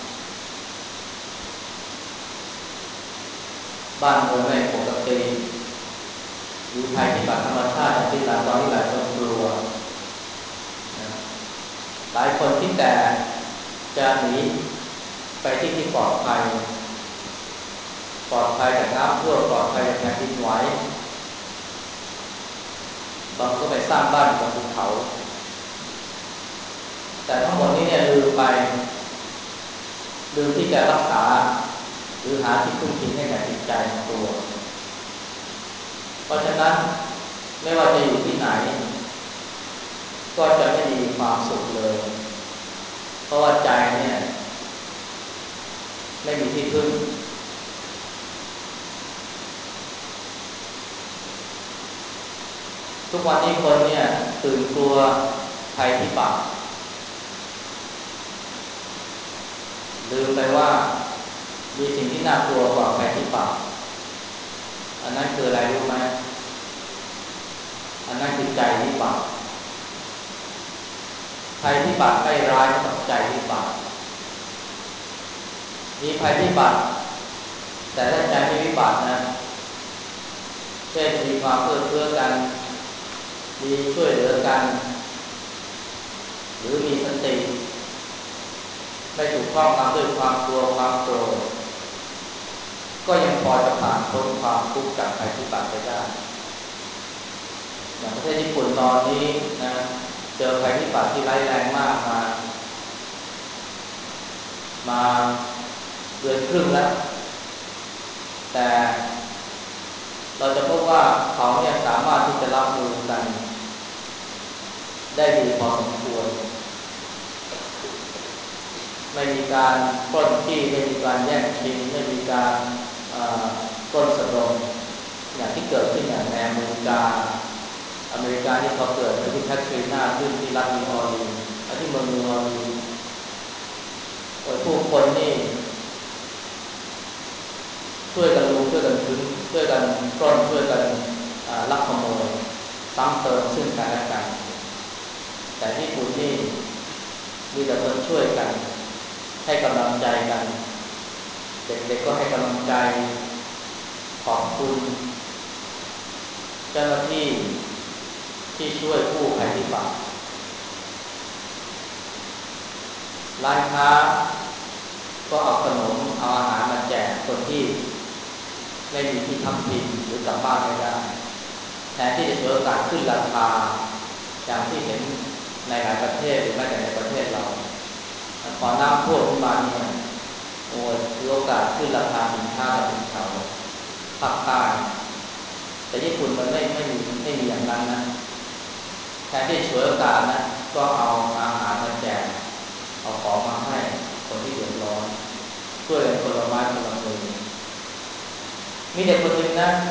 บ้านเมืองไม่ปกติมีภัยพิบัติธรรมชาติอย่างที่หลายตอนที่หลายคนกลัวหลายคนที่แต่จะหนีไปที่ที่ปลอดภัยปลอดภัยจากน้ำท่วมปลอดภัยจากแผ่นดินไหวบางก็ไปสร้างบ้านบนภูเขาแต่ทั้งหมดนี้เนี่ยลืมไปลืมที่จะรักษาหรือหาที่พึ่งพิงให้แก่จิตใจของตัวเพราะฉะนั้นไม่ว่าจะอยู่ที่ไหนก็จะไม่มีความสุขเลยเพราะว่าใจเนี่ยไม่มีที่พึ่งทุกวันนี้คนเนี่ยตื่นกลัวภัยพิบัติลืมไปว่ามีสิ่งที่น่ากลัวกว่าภัยพิบัติอันนั้นคืออะไรรู้ไหมอันนั้นคือใจวิบัติภัยพิบัติไม่ร้ายเท่าใจวิบัติมีภัยพิบัติแต่ถ้าใจไม่วิบัตินะเช่นมีความเอื้อเฟื้อกันมีช่วยเหลือกันหรือมีสติไม่ถูกครอบงำด้วยความกลัวความโกรธก็ยังพอจะผ่านพ้นความทุกข์จากภัยพิบัติไปได้อย่างประเทศญี่ปุ่นตอนนี้นะเจอภัยพิบัติที่ร้ายแรงมากมามาเดือนครึ่งแล้วแต่เราจะพบว่าเขาเนี่ยสามารถที่จะรับมือกันได้ดีพอสมควรไม่มีการปล้นจี้ไม่มีการแย่งชิงไม่มีการปล้นสะดมอย่างที่เกิดขึ้นอย่างในอเมริกาอเมริกาที่พอเกิดพายุแคทรีนาขึ้นที่รัฐนิวออร์ลีนส์และที่เมืองนิวออร์ลีนส์โอ้ยผู้คนนี่ช่วยกันลุกช่วยกันถึงช่วยกันปล้นช่วยกันลักขโมยซ้ำเติมซึ่งกันและกันแต่ที่ญี่ปุ่นนี่มีแต่คนช่วยกันให้กำลังใจกันเด็กๆก็ให้กำลังใจขอบคุณเจ้าหน้าที่ที่ช่วยกู้ภัยพิบัติร้านค้าก็เอาขนมเอาอาหารมาแจกคนที่ไม่มีที่ทำกินหรือกลับบ้านไม่ได้แทนที่จะฉวยโอกาสขึ้นราคาอย่างที่เห็นในหลายประเทศหรือแม้แต่ในประเทศเราพอน้ำท่วมขึ้นมาเนี่ยโอ้ยถือโอกาสขึ้นราคาสินค้ากับสินค้าภาคใต้แต่ญี่ปุ่นมันไม่ไม่มีไม่มีอย่างนั้นนะแทนที่จะฉวยโอกาสนะก็เอาอาหารมาแจกเอาของมาให้คนที่เดือดร้อนช่วยกันคนละไม้คนละมือมีเด็กคนหนึ่งนะ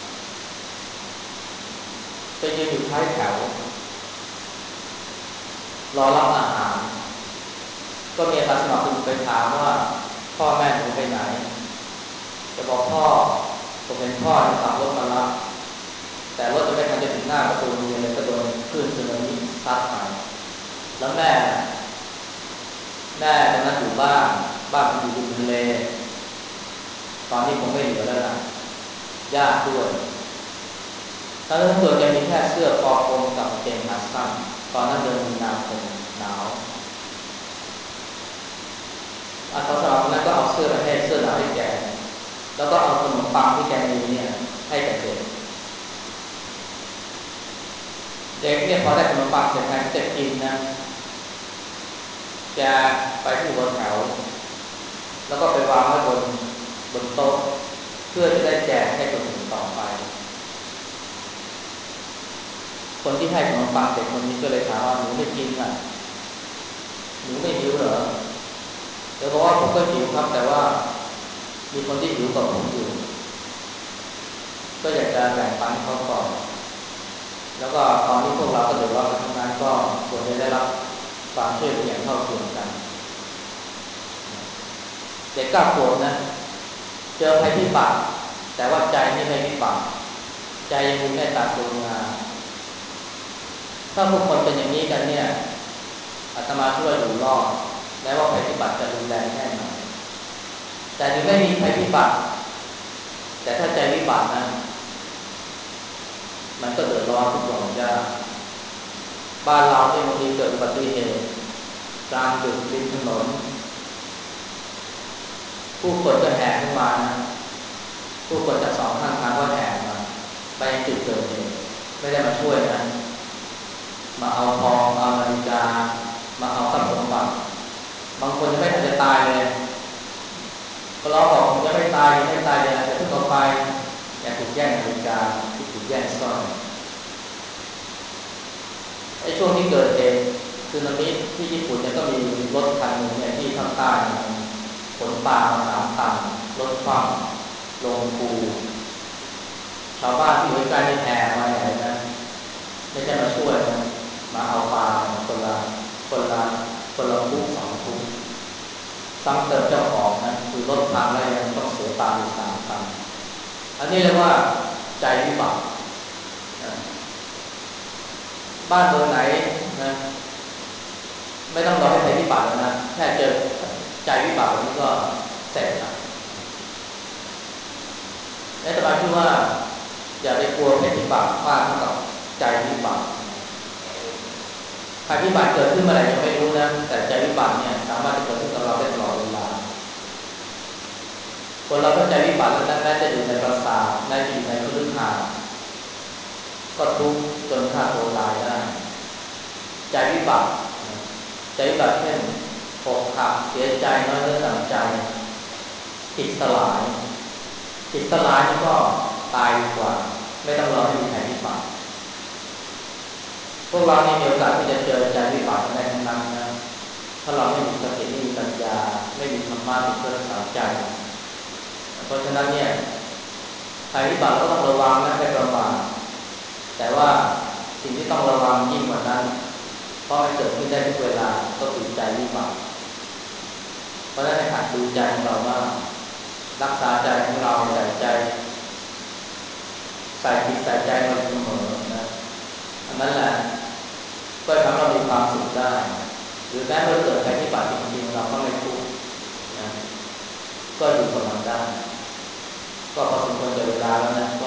ไปยืนอยู่ท้ายแถวรอรับอาหารก็มีอาสาสมัครคนไปถามว่าพ่อแม่หนูไปไหนจะบอกพ่อผมเห็นพ่อขับรถมารับแต่รถจะไม่ทันจะถึงหน้าประตูโรงเรียนเลยก็โดนคลื่นสึนามิซัดไปแล้วแม่แม่ตอนนั้นอยู่บ้านบ้านอยู่ริมทะเลตอนนี้คงไม่เหลือแล้วล่ะญาติด้วยตอนนั้นตัวแกมีแค่เสื้อคอกลมกับกางเกงขาสั้นตอนนั้นเดือนมีนาคมหนาวอาสาสมัครคนนั้นก็เอาเสื้อไปให้เสื้อหนาวให้แกแล้วก็เอาขนมปังที่แกมีเนี่ยให้กับเด็กเด็กเนี่ยพอได้ขนมปังเสร็จแทนที่จะกินนะแกไปที่บนแถวแล้วก็ไปวางไว้บนบนโต๊ะเพื่อจะได้แจกให้คนอื่นต่อไปคนที่ให้ขนมปังเด็กคนนี้ก็เลยถามว่าหนูไม่กินอ่ะหนูไม่หิวเหรอเธอบอกว่าผมก็หิวครับแต่ว่ามีคนที่หิวกว่าผมอยู่ก็อยากจะแบ่งปันเขาก่อนแล้วก็ตอนนี้พวกเราก็เดือดร้อนกันทั้งนั้นก็ควรจะได้รับความช่วยเหลืออย่างเท่าเทียมกันเด็กเก้าขวบนะเจอภัยพิบัติแต่ว่าใจนี่ไม่พิบัติใจยังมีเมตตากรุณาถ้าทุกคนเป็นอย่างนี้กันเนี่ยอาตมาช่วยอยู่รอดแม้ว่าภัยพิบัติจะรุนแรงแค่ไหนแต่ถึงไม่มีภัยพิบัติแต่ถ้าใจวิบัตินะมันก็เดือดร้อนทุกอย่างยากบ้านเราเนี่ยบางทีเกิดอุบัติเหตุกลางดึกริมถนนผู้คนก็แห่เข้ามานะผู้คนจากสองข้างทางก็แห่มาไปยังจุดเกิดเหตุไม่ได้มาช่วยนะมาเอาทองเอานาฬิกามาเอาทรัพย์สมบัติบางคนยังไม่ทันจะตายเลยก็ร้องบอกผมยังไม่ตายยังไม่ตายเลยแต่เพิ่งเอาไปอยากถูกแย่งนาฬิกาถูกแย่งสร้อยไอ้ช่วงที่เกิดเหตุสึนามิที่ญี่ปุ่นเนี่ยก็มีรถคันหนึ่งเนี่ยที่ภาคใต้ขนปลามาสามตันรถคว่ำลงคูชาวบ้านที่อยู่ใกล้ๆแห่มาใหญ่นะไม่ใช่มาช่วยนะมาเอาปลาคนละคนละคนละคุกสองคุกซ้ำเติมเจ้าของนะคือรถพังแล้วยังต้องเสียปลาอีกสามตันอันนี้เรียกว่าใจวิบัตินะบ้านเมืองไหนนะไม่ต้องรอให้ภัยพิบัติแล้วนะแค่เจอใจวิบัติแบบนี้ก็เสร็จละในตมาคิดว่าอย่าไปกลัวภัยพิบัติมากเท่ากับใจวิบัติภัยพิบัติเกิดขึ้นเมื่อไหร่ยังไม่รู้นะแต่ใจวิบัติเนี่ยสามารถจะเกิดขึ้นกับเราได้ตลอดเวลาคนเราเข้าใจวิบัติแล้วแม้จะอยู่ในปราสาทแม้จะอยู่ในคฤหาสน์ก็ทุกข์จนฆ่าตัวตายได้ใจวิบัติใจวิบัติเช่นอกหักเสียใจน้อยเนื้อต่ำใจจิตสลายจิตสลายนี่ก็ตายดีกว่าไม่ต้องรอให้มีภัยพิบัติพวกเรานี่มีโอกาสที่จะเจอใจวิบัติได้ทั้งนั้นนะถ้าเราไม่มีสติไม่มีปัญญาไม่มีธรรมะเป็นเครื่องรักษาใจเพราะฉะนั้นเนี่ยภัยพิบัติเราก็ต้องระวังนะไม่ประมาทแต่ว่าสิ่งที่ต้องระวังยิ่งกว่านั้นเพราะมันเกิดขึ้นได้ทุกเวลาก็คือใจวิบัติเพราะฉะนั้นให้หัดดูใจของเราว่ารักษาใจของเราใส่ใจใส่จิตใส่ใจเราเสมอนะอันนั้นแหละก็ทำให้เรามีความสุขได้หรือแม้เมื่อเกิดภัยพิบัติจริงๆเราก็ไม่ทุกข์นะก็อยู่กับมันได้ก็พอสมควรแก่เวลาแล้วนะ